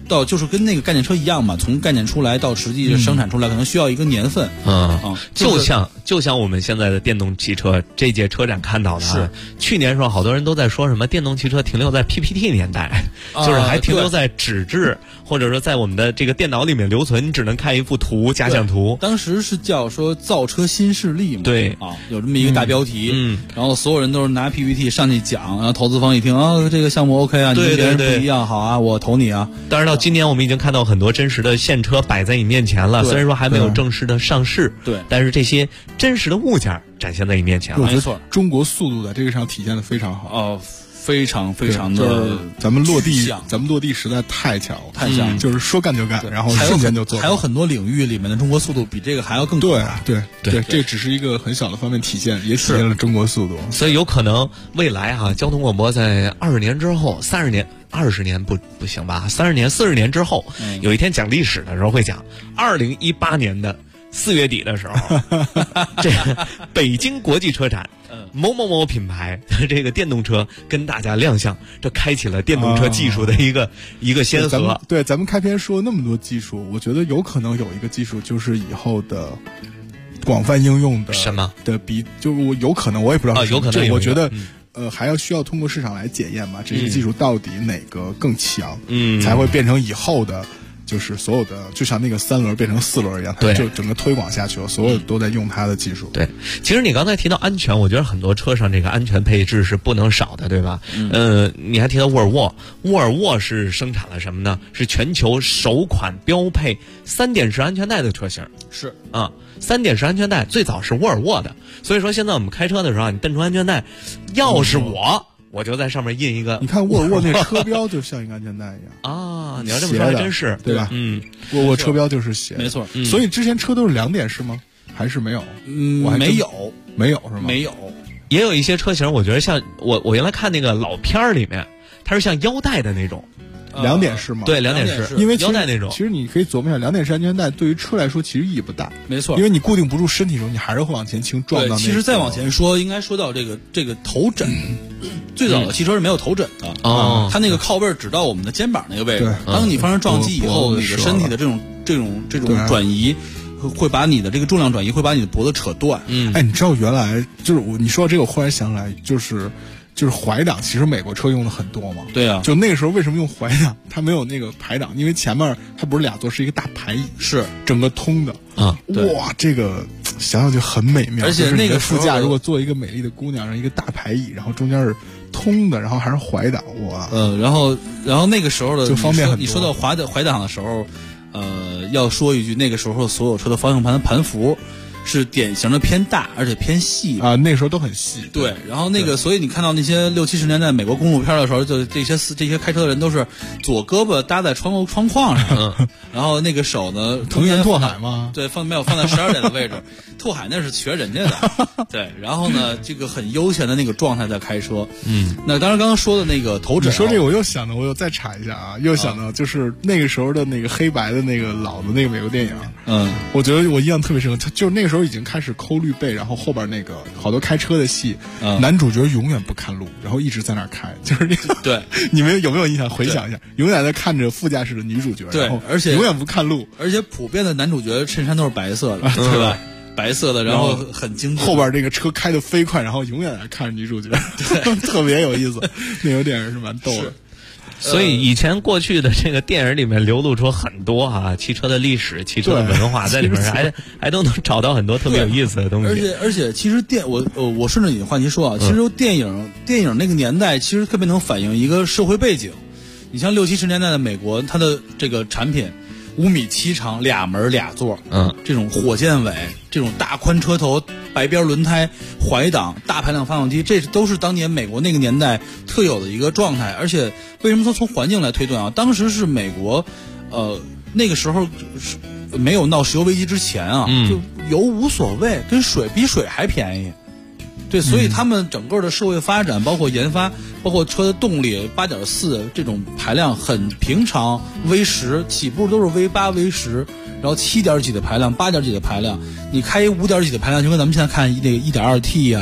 J: 到就是跟那个概念车一样嘛，从概念出来到实际生产出来，可能需要一个年份。
F: 就像我们现在的电动汽车这届车展看到的，
J: 是
F: 去年时候好多人都在说什么电动汽车停留在 PPT 年代，就是还停留在纸质，或者说在我们的这个电脑里面留存，你只能看一幅图假想图。
J: 当时是叫说造车新势力嘛，
F: 对
J: 啊，有这么一个大标题，然后所有人都是拿 PPT 上去讲，然后投资方一听啊，这个项目 OK 啊，你跟别人不一样，好啊，我投你啊。
F: 当然到今年我们已经看到很多真实的现车摆在你面前了，虽然说还没有正式的上市，
J: 对，
F: 但是这些真实的物件展现在你面前了。
J: 没错，
I: 中国速度在这个上体现的非常好。
J: 非常非常的，
I: 咱们落地实在太强，就是说干就干，然后瞬间就做。
J: 还有很多领域里面的中国速度比这个还要更快。
I: 对，这只是一个很小的方面体现，也体现了中国速度。
F: 所以有可能未来交通广播在20年之后、30年、20年不行吧？30年、40年之后，有一天讲历史的时候会讲2018年的4月底的时候，这个北京国际车展。某某某品牌的这个电动车跟大家亮相，这开启了电动车技术的一个先河。
I: 对，咱们开篇说那么多技术，我觉得有可能有一个技术就是以后的广泛应用的
F: 什么
I: 的就我有可能，我也不知道
F: 有可能，
I: 我觉得还要需要通过市场来检验嘛，这些技术到底哪个更强，才会变成以后的。就是所有的，就像那个3轮变成4轮一样，它就整个推广下去了，所有都在用它的技术。
F: 对，其实你刚才提到安全，我觉得很多车上这个安全配置是不能少的，对吧？你还提到沃尔沃，沃尔沃是生产了什么呢？是全球首款标配3点式安全带的车型。
J: 是
F: 啊，3点式安全带最早是沃尔沃的，所以说现在我们开车的时候，你蹬出安全带，要是我就在上面印一个。
I: 你看沃尔沃那车标就像一个安全带一样
F: 啊！你要这么说还真是，
I: 对吧？沃尔沃车标就是斜的，
J: 没错。
I: 所以之前车都是2点式吗？还是没有？
J: 没有
I: 是吗？
J: 没有，
F: 也有一些车型，我觉得像我原来看那个老片儿里面，它是像腰带的那种。
I: 2点式吗？
F: 对，2点式，
I: 因为
F: 腰带那种。
I: 其实你可以琢磨一下，2点式安全带对于车来说其实意义不大。
J: 没错，
I: 因为你固定不住身体的时候，你还是会往前倾撞到。
J: 其实再往前说，应该说到这个头枕。最早的汽车是没有头枕的它那个靠背只到我们的肩膀那个位置。当你发生撞击以后，你的身体的这种转移。会把你的这个重量转移，会把你的脖子扯断。
I: 你知道原来就是你说到这个，我忽然想起来，就是怀档，其实美国车用的很多嘛。
J: 对啊，
I: 就那个时候为什么用怀档？它没有那个排档，因为前面它不是2座，是一个大排椅，
J: 是
I: 整个通的
F: 啊。
I: 哇，这个想想就很美妙。
J: 而且那个
I: 副驾如果坐一个美丽的姑娘，然后一个大排椅，然后中间是通的，然后还是怀档，哇。
J: 然后那个时候的
I: 就方便很多。
J: 你说到怀档的时候。要说一句，那个时候所有车的方向盘的盘幅是典型的偏大，而且偏细
I: 啊，那个时候都很细。
J: 对，然后所以你看到那些60、70年代美国公路片的时候，就这些开车的人都是左胳膊搭在窗框上，然后那个手呢，
I: 藤原拓海吗？
J: 对，放在12点的位置，拓海那是学人家的，对，然后呢，这个很悠闲的那个状态在开车。那当然刚刚说的那个头枕，
I: 你说这个我又想到，我又再查一下啊，又想到就是那个时候的那个黑白的那个老的那个美国电影，我觉得我印象特别深刻，就是那个时候已经开始抠绿背，然后后边那个好多开车的戏，男主角永远不看路，然后一直在那儿开，就是那个。
J: 对，
I: 你们有没有印象？回想一下，永远在看着副驾驶的女主角，
J: 对，
I: 而且永远不看路，
J: 而且普遍的男主角衬衫都是白色的，对吧？白色的，然后很精致。
I: 后边这个车开得飞快，然后永远在看着女主角，特别有意思。那个电影是蛮逗的。
F: 所以以前过去的这个电影里面流露出很多汽车的历史、汽车的文化在里面，还都能找到很多特别有意思的东西。
J: 而且其实我顺着你的话题说啊，其实电影那个年代其实特别能反映一个社会背景。你像60、70年代的美国，它的这个产品5.7米长，2门2座，这种火箭尾，这种大宽车头，白边轮胎，怀档，大排量发动机，这都是当年美国那个年代特有的一个状态。而且为什么说从环境来推断啊？当时是美国，那个时候没有闹石油危机之前啊，就油无所谓，比水还便宜。对，所以他们整个的社会发展，包括研发，包括车的动力，8.4这种排量很平常，V10起步都是 V8、V10，然后7点几的排量，8点几的排量，你开一5点几的排量，就跟咱们现在看那个1.2T 呀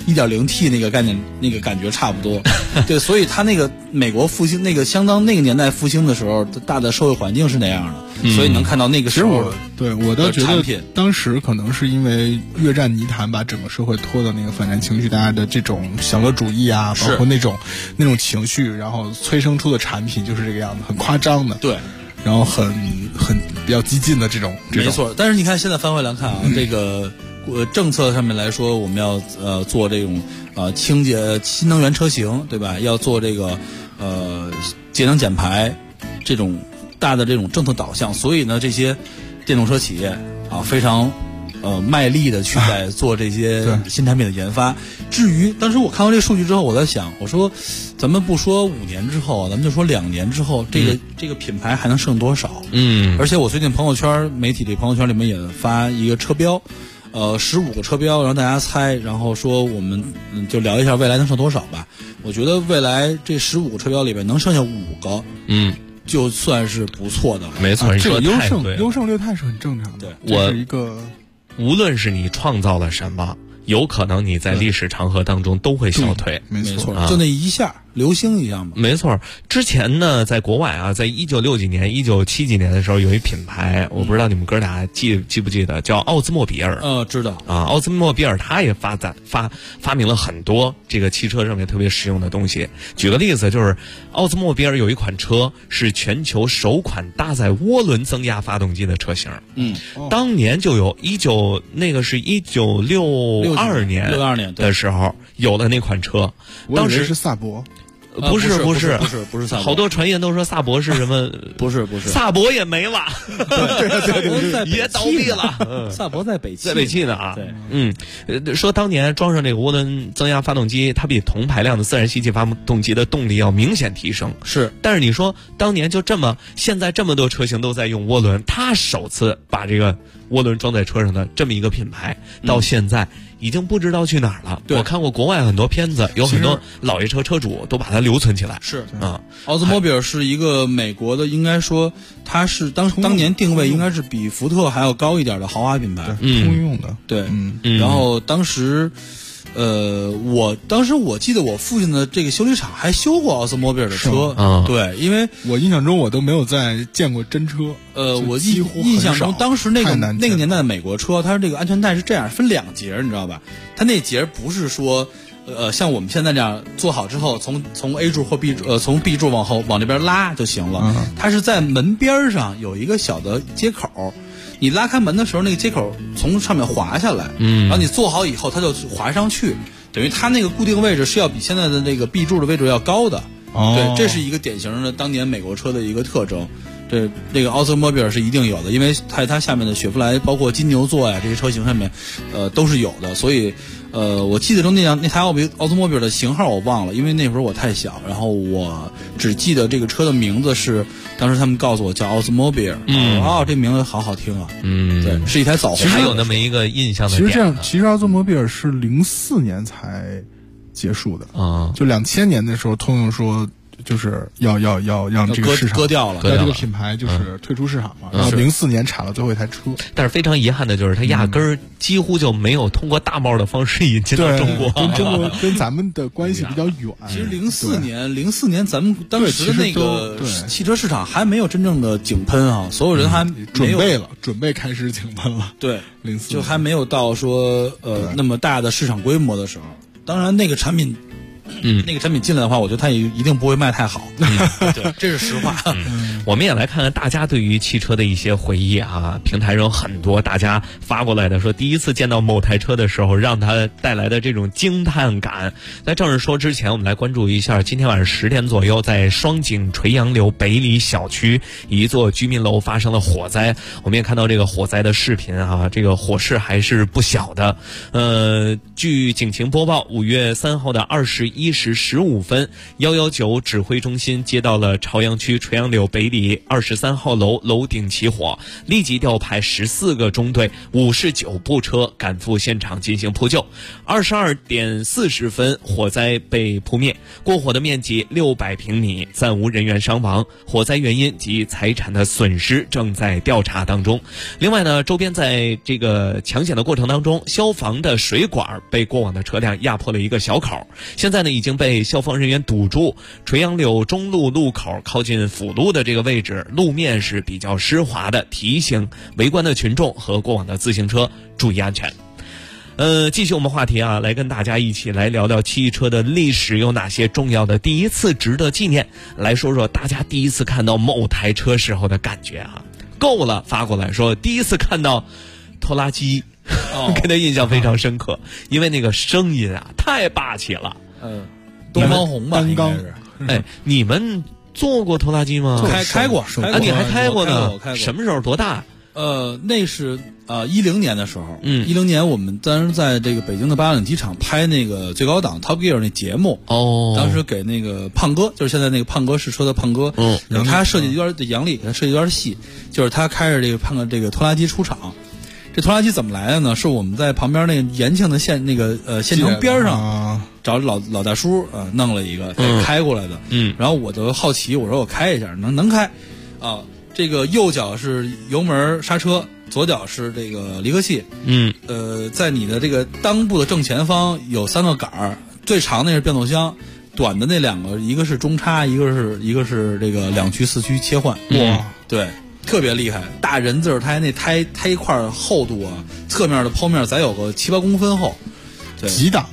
J: 1.0T 那个概念那个感觉差不多。对，所以它那个美国复兴那个相当那个年代复兴的时候，大的社会环境是那样的，所以能看到那个时候。
I: 我倒觉得当时可能是因为越战泥潭把整个社会拖到那个反战情绪，大家的这种享乐主义啊，包括那种情绪，然后催生出的产品就是这个样子，很夸张的。
J: 对。
I: 然后很比较激进的这种。
J: 没错。但是你看现在翻回来看啊，这个政策上面来说，我们要做这种清洁新能源车型，对吧？要做这个节能减排这种大的这种政策导向，所以呢，这些电动车企业啊非常卖力的去在做这些新产品的研发。至于当时我看到这个数据之后，我在想，我说咱们不说5年之后，咱们就说2年之后，这个品牌还能剩多少？而且我最近媒体朋友圈里面也发一个车标，15个车标，让大家猜，然后说我们就聊一下未来能剩多少吧。我觉得未来这15个车标里边能剩下5个，就算是不错的了。
F: 没错，
I: 这个优胜劣汰是很正常的。
F: 对，
I: 这是一个，
F: 无论是你创造了什么，有可能你在历史长河当中都会消退。
J: 没错，就那一下。流星一样嘛，
F: 没错。之前呢，在国外啊，在1960几年、1970几年的时候，有一品牌，我不知道你们哥俩记不记得，叫奥兹莫比尔。
J: 知道
F: 啊。奥兹莫比尔它也发明了很多这个汽车上面特别实用的东西。举个例子，就是奥兹莫比尔有一款车是全球首款搭载涡轮增压发动机的车型。当年就有那个是1962年的时候有了那款车，当时
I: 是萨博。
F: 不是
J: 萨博，
F: 好多传言都说萨博是什么？
J: 不是，
F: 萨博也没了，
J: 对，
F: 也倒闭了。
J: 萨博在北
F: 汽呢啊。对，说当年装上这个涡轮增压发动机，它比同排量的自然吸气发动机的动力要明显提升。
J: 是，
F: 但是你说当年现在这么多车型都在用涡轮，它首次把这个涡轮装在车上的这么一个品牌，到现在已经不知道去哪儿了。我看过国外很多片子，有很多老爷车车主都把它留存起来。
J: 是啊，奥兹莫比尔是一个美国的，应该说它是当年定位应该是比福特还要高一点的豪华品牌，
I: 通用的。
J: 对，然后当时。我记得我父亲的这个修理厂还修过奥兹莫比尔的车，对，因为
I: 我印象中我都没有再见过真车。
J: 我印象中当时那个年代的美国车，它这个安全带是这样分2节，你知道吧？它那节不是说像我们现在这样做好之后，从 A 柱或 B 柱从 B 柱往这边拉就行了。它是在门边上有一个小的接口。你拉开门的时候，那个接口从上面滑下来，然后你做好以后，它就滑上去，等于它那个固定位置是要比现在的那个 B 柱的位置要高的。对，这是一个典型的当年美国车的一个特征。对，这个奥兹莫比尔是一定有的，因为它下面的雪佛兰，包括金牛座呀这些车型上面，都是有的。所以，我记得中那台奥兹莫比尔的型号我忘了，因为那会儿我太小，然后我只记得这个车的名字是当时他们告诉我叫奥兹莫比尔。这名字好听啊。对，是一台早
F: 还有那么一个印象的点。
I: 其实奥兹莫比尔是04年才结束的啊，就2000年的时候，通用说。就是要让这个市场
J: 割掉了，
I: 让这个品牌就是退出市场嘛。然后04年产了最后一台车，
F: 但是非常遗憾的就是它压根儿几乎就没有通过大贸的方式引进到中国，
I: 跟咱们的关系比较远。
J: 其实04年咱们当时的那个汽车市场还没有真正的井喷啊，所有人还
I: 准备开始井喷了。
J: 对，04就还没有到说那么大的市场规模的时候。当然那个产品。那个产品进来的话，我觉得它也一定不会卖太好。对，这是实话。
F: 我们也来看看大家对于汽车的一些回忆啊。平台上有很多大家发过来的，说第一次见到某台车的时候，让它带来的这种惊叹感。在正式说之前，我们来关注一下，今天晚上10点左右，在双井垂杨柳北里小区一座居民楼发生了火灾。我们也看到这个火灾的视频啊，这个火势还是不小的。据警情播报，5月3号的21时15分，119指挥中心接到了朝阳区垂杨柳北里里23号楼楼顶起火，立即调派14个中队、59部车赶赴现场进行扑救。22点40分，火灾被扑灭，过火的面积600平米，暂无人员伤亡。火灾原因及财产的损失正在调查当中。另外呢，周边在这个抢险的过程当中，消防的水管被过往的车辆压破了一个小口，现在呢已经被消防人员堵住。垂杨柳中路路口靠近辅路的这个位置，路面是比较湿滑的，提醒围观的群众和过往的自行车注意安全。继续我们话题啊，来跟大家一起来聊聊汽车的历史有哪些重要的第一次值得纪念，来说说大家第一次看到某台车时候的感觉啊。够了发过来说第一次看到拖拉机，给他印象非常深刻，因为那个声音啊太霸气了。
J: 东方红吧，应该是。
F: 哎，你们坐过拖拉机吗？
J: 开过
F: 啊，你还开过呢？什么时候？多大？
J: 那是10年的时候，10年我们当时在这个北京的八达岭机场拍那个最高档 Top Gear 那节目，当时给那个胖哥，就是现在那个胖哥试车的胖哥，然后他设计一段杨丽给他设计一段戏，就是他开着这个胖哥这个拖拉机出场。这拖拉机怎么来的呢？是我们在旁边那个延庆的县城边上找老大叔弄了一个开过来的，然后我就好奇，我说我开一下，能开啊。这个右脚是油门刹车，左脚是这个离合器。在你的这个裆部的正前方有3个杆儿，最长的是变速箱，短的那2个，一个是中叉，一个是这个2驱4驱切换。哇，对，特别厉害，大人字胎，那胎块厚度啊，侧面的剖面咱有个7-8公分厚。对，
I: 几档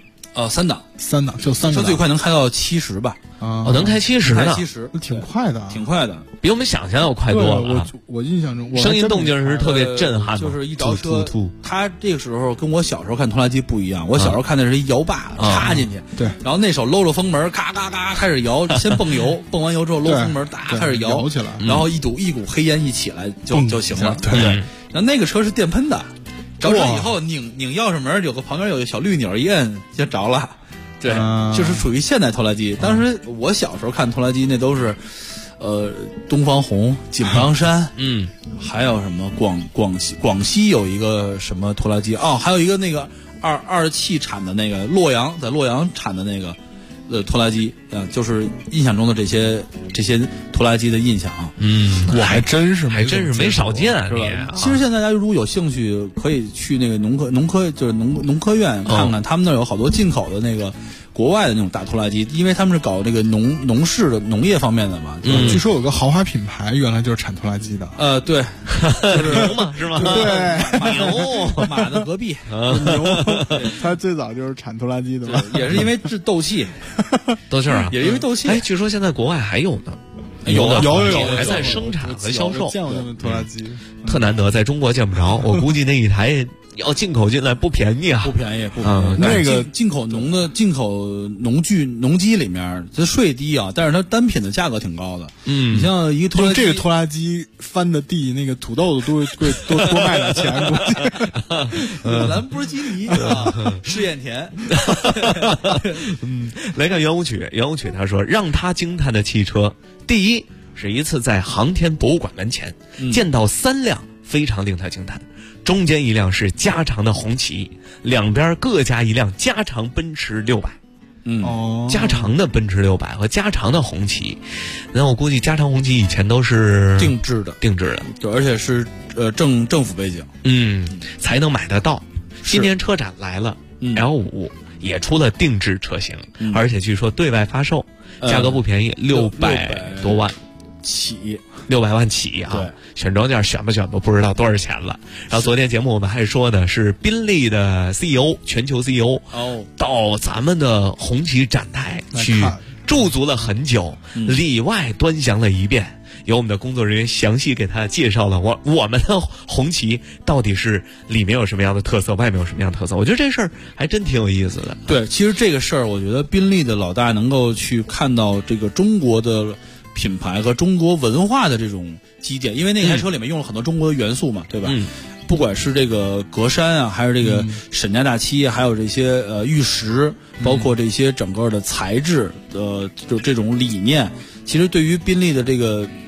J: ？3档，
I: 就3个档。
J: 说最快能开到70吧？
F: 能开70呢
J: ，70，
I: 挺快的，
J: 挺快的，
F: 比我们想象要快多了。
I: 我印象中，
F: 声音动静是特别震撼的，
J: 就是一着车，他这个时候跟我小时候看拖拉机不一样，我小时候看的是一摇把插进去，
I: 对，
J: 然后那手搂着风门，咔咔咔开始摇，先泵油，泵完油之后搂风门，开始摇
I: 起来，
J: 然后一股黑烟一起来就行了，对。然后那个车是电喷的，着车以后拧钥匙门，旁边有个小绿钮一摁就着了。对，就是属于现代拖拉机。当时我小时候看拖拉机，那都是，东方红、井冈山，还有什么广西有一个什么拖拉机还有一个那个二汽产的那个在洛阳产的那个拖拉机就是印象中的这些拖拉机的印象啊。
I: 我还真是
F: 没少见，是
J: 吧？其实现在大家如果有兴趣，可以去那个农科就是农科院看看，他们那有好多进口的那个国外的那种大拖拉机，因为他们是搞这个农事的农业方面的嘛。
I: 据说有个豪华品牌原来就是产拖拉机的。
J: 对，
F: 牛嘛是吗？
I: 对，
J: 牛马的隔壁
I: 牛，他最早就是产拖拉机的嘛，
J: 也是因为是斗气
F: 啊，
J: 也是因为斗气。
F: 哎，据说现在国外还有呢。
I: 有
F: 还在生产和销售。
I: 见过那拖拉机，
F: 特难得，在中国见不着。我估计那一台要进口进来不便宜啊，
J: 不便宜。那个进口农机里面，这税低啊，但是它单品的价格挺高的。你像一个拖拉机，
I: 这个拖拉机翻的地，那个土豆子多卖点钱。
J: 兰博基尼试验田。
F: 来看圆舞曲，他说让他惊叹的汽车，第一是一次在航天博物馆门前见到3辆非常令他惊叹，中间一辆是加长的红旗，两边各加一辆加长奔驰600。加长的奔驰600和加长的红旗，那我估计加长红旗以前都是
J: 定制的，
F: 对，
J: 而且是政府背景，
F: 才能买得到。今年车展来了，L5也出了定制车型，而且据说对外发售，价格不便宜，600多万
J: 起
F: ，600万起啊！对，选装件选吧不知道多少钱了。然后昨天节目我们还说的是宾利的 CEO， 全球 CEO 到咱们的红旗展台去驻足了很久，里外端详了一遍。由我们的工作人员详细给他介绍了我们的红旗到底是里面有什么样的特色，外面有什么样的特色。我觉得这事儿还真挺有意思的。
J: 对，其实这个事儿，我觉得宾利的老大能够去看到这个中国的品牌和中国文化的这种积淀，因为那台车里面用了很多中国的元素嘛，对吧？不管是这个格栅啊，还是这个沈家大漆，还有这些玉石，包括这些整个的材质就这种理念，其实对于宾利的这个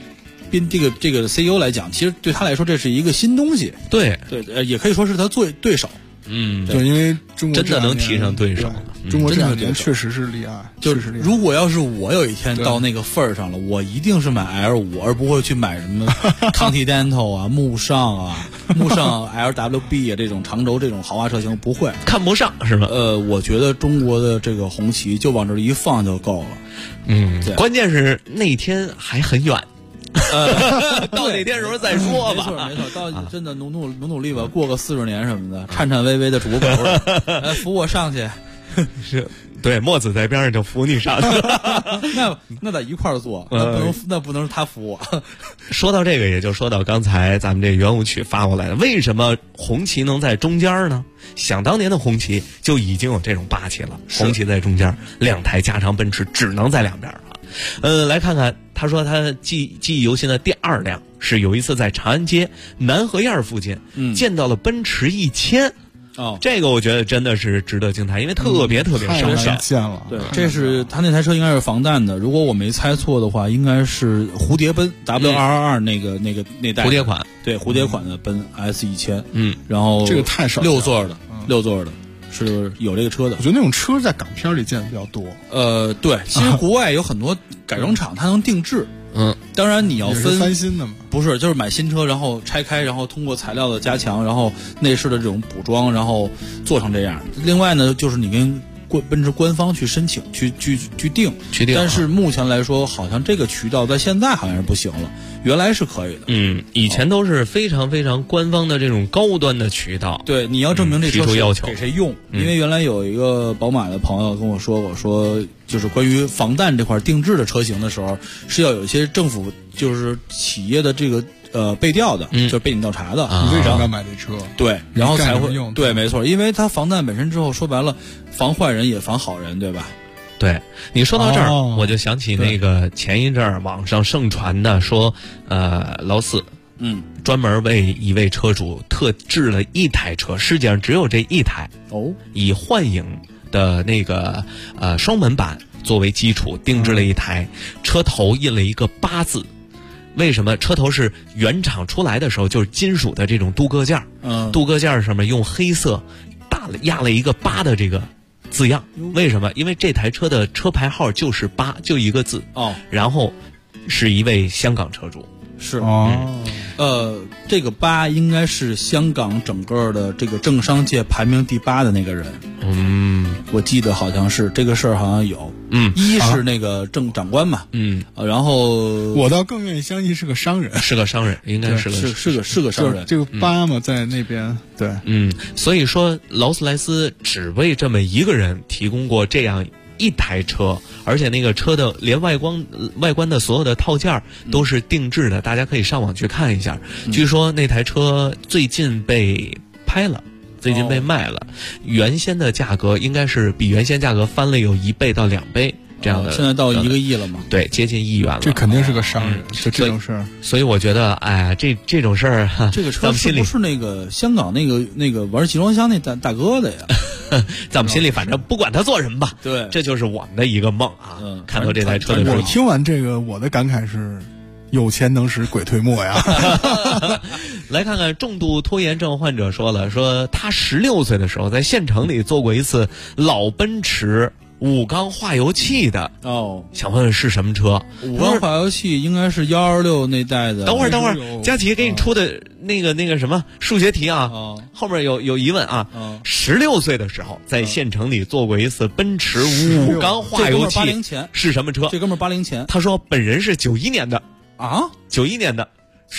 J: 这个 CEO 来讲，其实对他来说这是一个新东西。
F: 对，
J: 也可以说是他对手。
I: 对，因为中国
F: 真的能提上对手。
I: 中国这两年确实是厉害，
J: 就是如果要是我有一天到那个份儿上了，我一定是买 L5，而不会去买什么Continental 啊、慕尚 LWB 啊这种长轴这种豪华车型，不会
F: 看不上是吗？
J: 我觉得中国的这个红旗就往这一放就够了。
F: 关键是那天还很远。到哪天时候再说吧。
J: 没错，到真的努力吧，过个40年什么的，颤颤巍巍的拄狗，扶我上去。
F: 是，对，墨子在边上就扶你上去。
J: 那得一块儿坐，那不能是他扶我。
F: 说到这个，也就说到刚才咱们这圆舞曲发过来的，为什么红旗能在中间呢？想当年的红旗就已经有这种霸气了，红旗在中间，2台加长奔驰只能在两边啊。来看看，他说他记忆犹新的第2辆是有一次在长安街南河沿附近，见到了奔驰1000。这个我觉得真的是值得惊叹，因为特别少
I: 见了。
J: 对，这是他那台车应该是防弹的，如果我没猜错的话，应该是蝴蝶奔 W222那代
F: 蝴蝶款，
J: 对，蝴蝶款的奔 S1000。然后
I: 这个太少
J: ，6座的，6座的。是有这个车的，
I: 我觉得那种车在港片里见的比较多。
J: 对，其实国外有很多改装厂，它能定制。当然你要分
I: 翻新的嘛，
J: 不是，就是买新车，然后拆开，然后通过材料的加强，然后内饰的这种补装，然后做成这样。另外呢，就是你跟奔驰官方去申请，去定。但是目前来说，好像这个渠道在现在好像是不行了，原来是可以的。
F: 以前都是非常非常官方的这种高端的渠道。
J: 对，你要证明这车
F: 提出要求
J: 给谁用。因为原来有一个宝马的朋友跟我说，就是关于防弹这块定制的车型的时候，是要有一些政府就是企业的这个背调的，就是背景调查的。
I: 你为什么要买这车？
J: 对，然后才会
I: 用。
J: 对，没错，因为它防弹本身之后，说白了，防坏人也防好人，对吧？
F: 对，你说到这儿，我就想起那个前一阵儿网上盛传的说，劳斯，专门为一位车主特制了一台车，世界上只有这一台，以幻影的那个双门版作为基础定制了一台，车头印了一个8字。为什么车头是原厂出来的时候就是金属的这种镀铬件？镀铬件上面用黑色压了一个8的这个字样。为什么？因为这台车的车牌号就是8，就一个字。然后是一位香港车主。
J: 是这个8应该是香港整个的这个政商界排名第8的那个人。我记得好像是这个事儿，好像有。一是那个正长官嘛。然后
I: 我倒更愿意相信是个商人，
F: 应该是
J: 个商人。
I: 这个8嘛，在那边对。
F: 所以说劳斯莱斯只为这么一个人提供过这样一台车，而且那个车的连外观的所有的套件都是定制的，大家可以上网去看一下。据说那台车最近被拍了，最近被卖了，原先的价格应该是比原先价格翻了有1倍到2倍这样的。
J: 现在到1个亿了吗？
F: 对，接近1亿元了。
I: 这肯定是个商人，就这种事儿。
F: 所以我觉得，这种事儿，
J: 这个车是不是那个香港那个玩集装箱那大哥的呀？
F: 在我们心里，反正不管他做什么吧，
J: 对，
F: 这就是我们的一个梦啊。看到这台车的时候，
I: 我听完这个，我的感慨是，有钱能使鬼推磨呀。
F: 来看看重度拖延症患者说他16岁的时候在县城里坐过一次老奔驰5缸化油器的。想问问是什么车
J: ？5缸化油器应该是126那代的。
F: 等会儿，佳琪给你出的那个什么数学题啊？后面有疑问啊。16岁的时候在县城里坐过一次奔驰5缸化油器，是什么车？
J: 这哥们儿80前。
F: 他说本人是91年的
J: 啊
F: ，91年的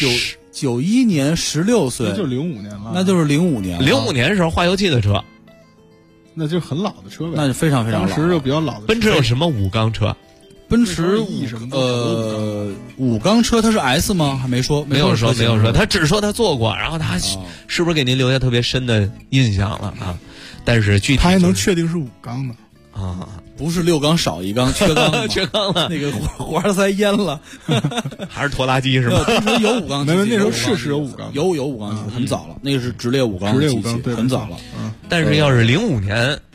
J: ，91年16岁，
I: 那就是05年了。
J: 那就是05年
F: ，05年时候化油器的车。
I: 那就是很老的车呗，
J: 那就非常非常老。
I: 当时就比较老的车。
F: 奔驰有什么5缸车？
J: 奔驰5缸车它是 S 吗？还没说，
F: 没有说，他只说他坐过，然后他是不是给您留下特别深的印象了啊？但是具体
I: 他还能确定是5缸呢
F: 啊？
J: 不是6缸少1缸，缺缸
F: 缺缸了，
J: 那个活塞淹了，
F: 还是拖拉机是吧？
J: 有5缸，
I: 没有，那时候是有5缸，
J: 有5缸，很早了，那个是直列5缸，很早了。
F: 但是要是04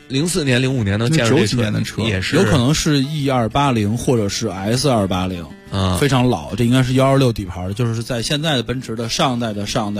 F: 年、05年能见着这
I: 90年的车，
F: 也是
J: 有可能是 E280 或者是 S280 非常老，这应该是126底盘的，就是在现在的奔驰的上代，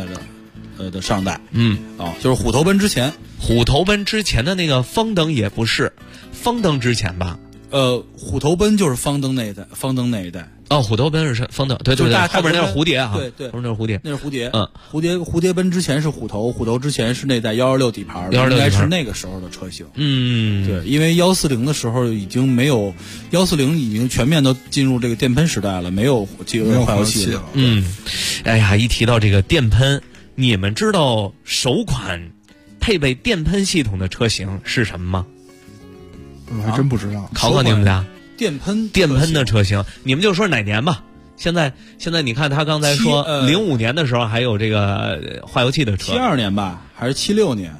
J: 就是虎头奔之前，
F: 虎头奔之前的那个方登也不是，方登之前吧？
J: 虎头奔就是方登那一代，哦，
F: 虎头奔是方登，对，后面那是蝴蝶啊，
J: 对，
F: 后面那是蝴蝶，
J: 那是蝴蝶，蝴蝶奔之前是虎头，虎头之前是那代126底盘，应该是那个时候的车型，对，因为140的时候已经没有140，已经全面都进入这个电喷时代了，没有化油器了，
F: 哎呀，一提到这个电喷，你们知道首款配备电喷系统的车型是什么吗？
I: 我还真不知道，
F: 考考你们俩。
J: 电喷
F: 的车型，你们就说哪年吧。现在你看他刚才说05年的时候还有这个化油器的车
J: ，72年吧，还是76年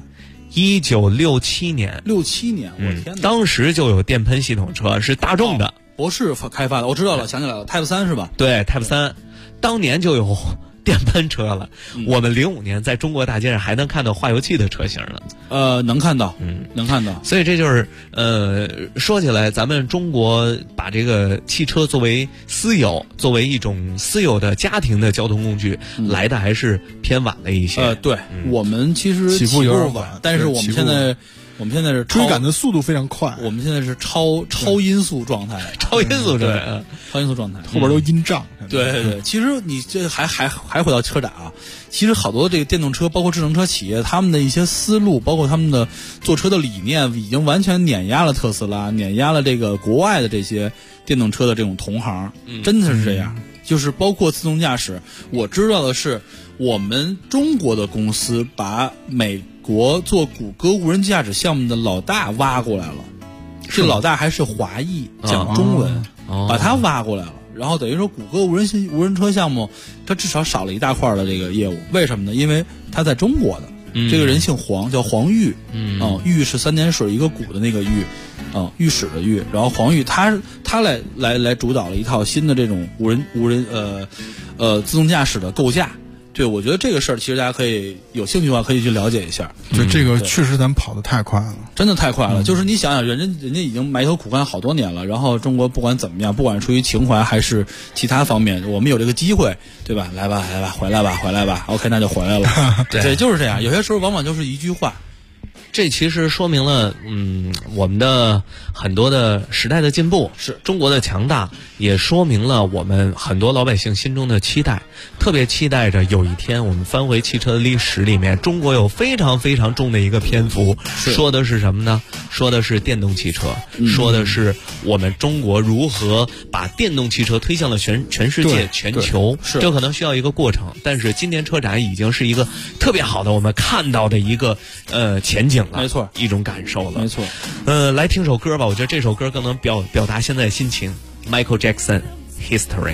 F: ？1967年
J: ，67年，我天哪！
F: 当时就有电喷系统车，是大众的，
J: 博士开发的，我知道了，想起来了 ，Type 3是吧？
F: 对 ，Type 3，当年就有电喷车了。我们05年在中国大街上还能看到化油器的车型呢。
J: 能看到，能看到。
F: 所以这就是说起来，咱们中国把这个汽车作为私有，作为一种私有的家庭的交通工具，来的还是偏晚了一些。
J: 对，我们其实
I: 起步有点晚，
J: 但是我们现在是
I: 追赶的速度非常快，
J: 我们现在是超音速状态，
F: 超音速
J: 状态，
I: 后边都音障。
J: 对，其实你这还回到车展啊，其实好多这个电动车，包括智能车企业，他们的一些思路，包括他们的做车的理念，已经完全碾压了特斯拉，碾压了这个国外的这些电动车的这种同行，真的是这样。就是包括自动驾驶，我知道的是，我们中国的公司把美国做谷歌无人驾驶项目的老大挖过来了，这老大还是华裔，讲中文，把他挖过来了。然后等于说，谷歌无人车项目，它至少少了一大块的这个业务。为什么呢？因为他在中国的，这个人姓黄，叫黄玉，玉是3点水一个谷的那个玉，御史的御。然后黄玉他来主导了一套新的这种无人自动驾驶的构架。对，我觉得这个事儿其实大家可以有兴趣的话可以去了解一下。
I: 对，这个确实咱跑得太快了，
J: 真的太快了。就是你想想，人家已经埋头苦干好多年了，然后中国不管怎么样，不管出于情怀还是其他方面，我们有这个机会，对吧？来吧，回来吧 ，OK， 那就回来了。对，就是这样。有些时候往往就是一句话。
F: 这其实说明了，我们的很多的时代的进步，
J: 是
F: 中国的强大，也说明了我们很多老百姓心中的期待，特别期待着有一天我们翻回汽车的历史里面，中国有非常非常重的一个篇幅，说的是什么呢？说的是电动汽车，说的是我们中国如何把电动汽车推向了全世界、全球，这可能需要一个过程。但是今年车展已经是一个特别好的我们看到的一个前景。
J: 没错，
F: 一种感受了。
J: 没错，
F: 来听首歌吧，我觉得这首歌更能表达现在的心情。Michael Jackson History。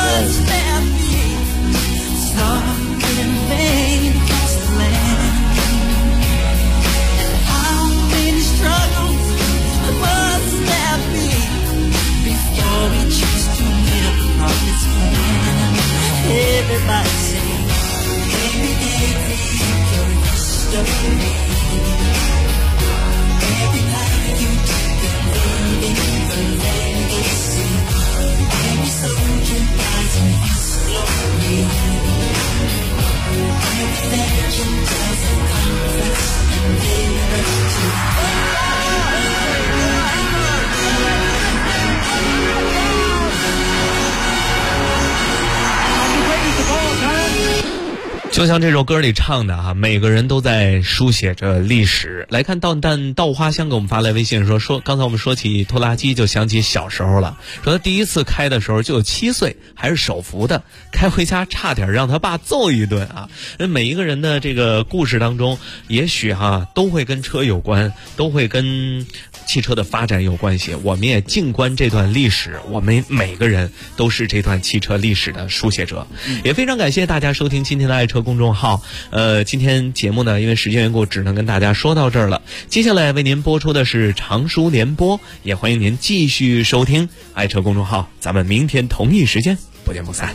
F: 就像这首歌里唱的啊，每个人都在书写着历史。来看稻花香给我们发来微信说，刚才我们说起拖拉机就想起小时候了，说他第一次开的时候就有7岁，还是手扶的，开回家差点让他爸揍一顿啊。每一个人的这个故事当中，也许都会跟车有关，都会跟汽车的发展有关系。我们也静观这段历史，我们每个人都是这段汽车历史的书写者。也非常感谢大家收听今天的爱车公众号。今天节目呢，因为时间缘故，只能跟大家说到这儿了。接下来为您播出的是长书联播，也欢迎您继续收听爱车公众号。咱们明天同一时间不见不散。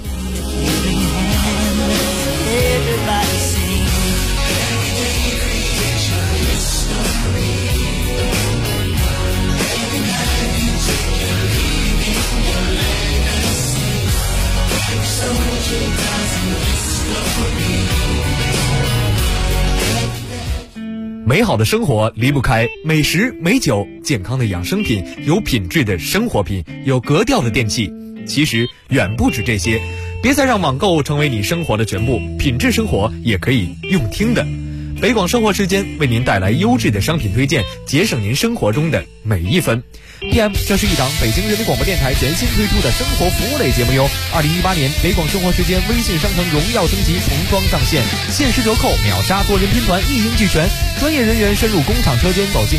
Q: 美好的生活离不开美食美酒，健康的养生品，有品质的生活品，有格调的电器。其实远不止这些，别再让网购成为你生活的全部，品质生活也可以用听的。北广生活时间为您带来优质的商品推荐，节省您生活中的每一分。PM， 这是一档北京人民广播电台全新推出的生活服务类节目哟。2018年北广生活时间微信商城荣耀升级，重装上线，限时折扣，秒杀，多人拼团，一应俱全，专业人员深入工厂车间，走进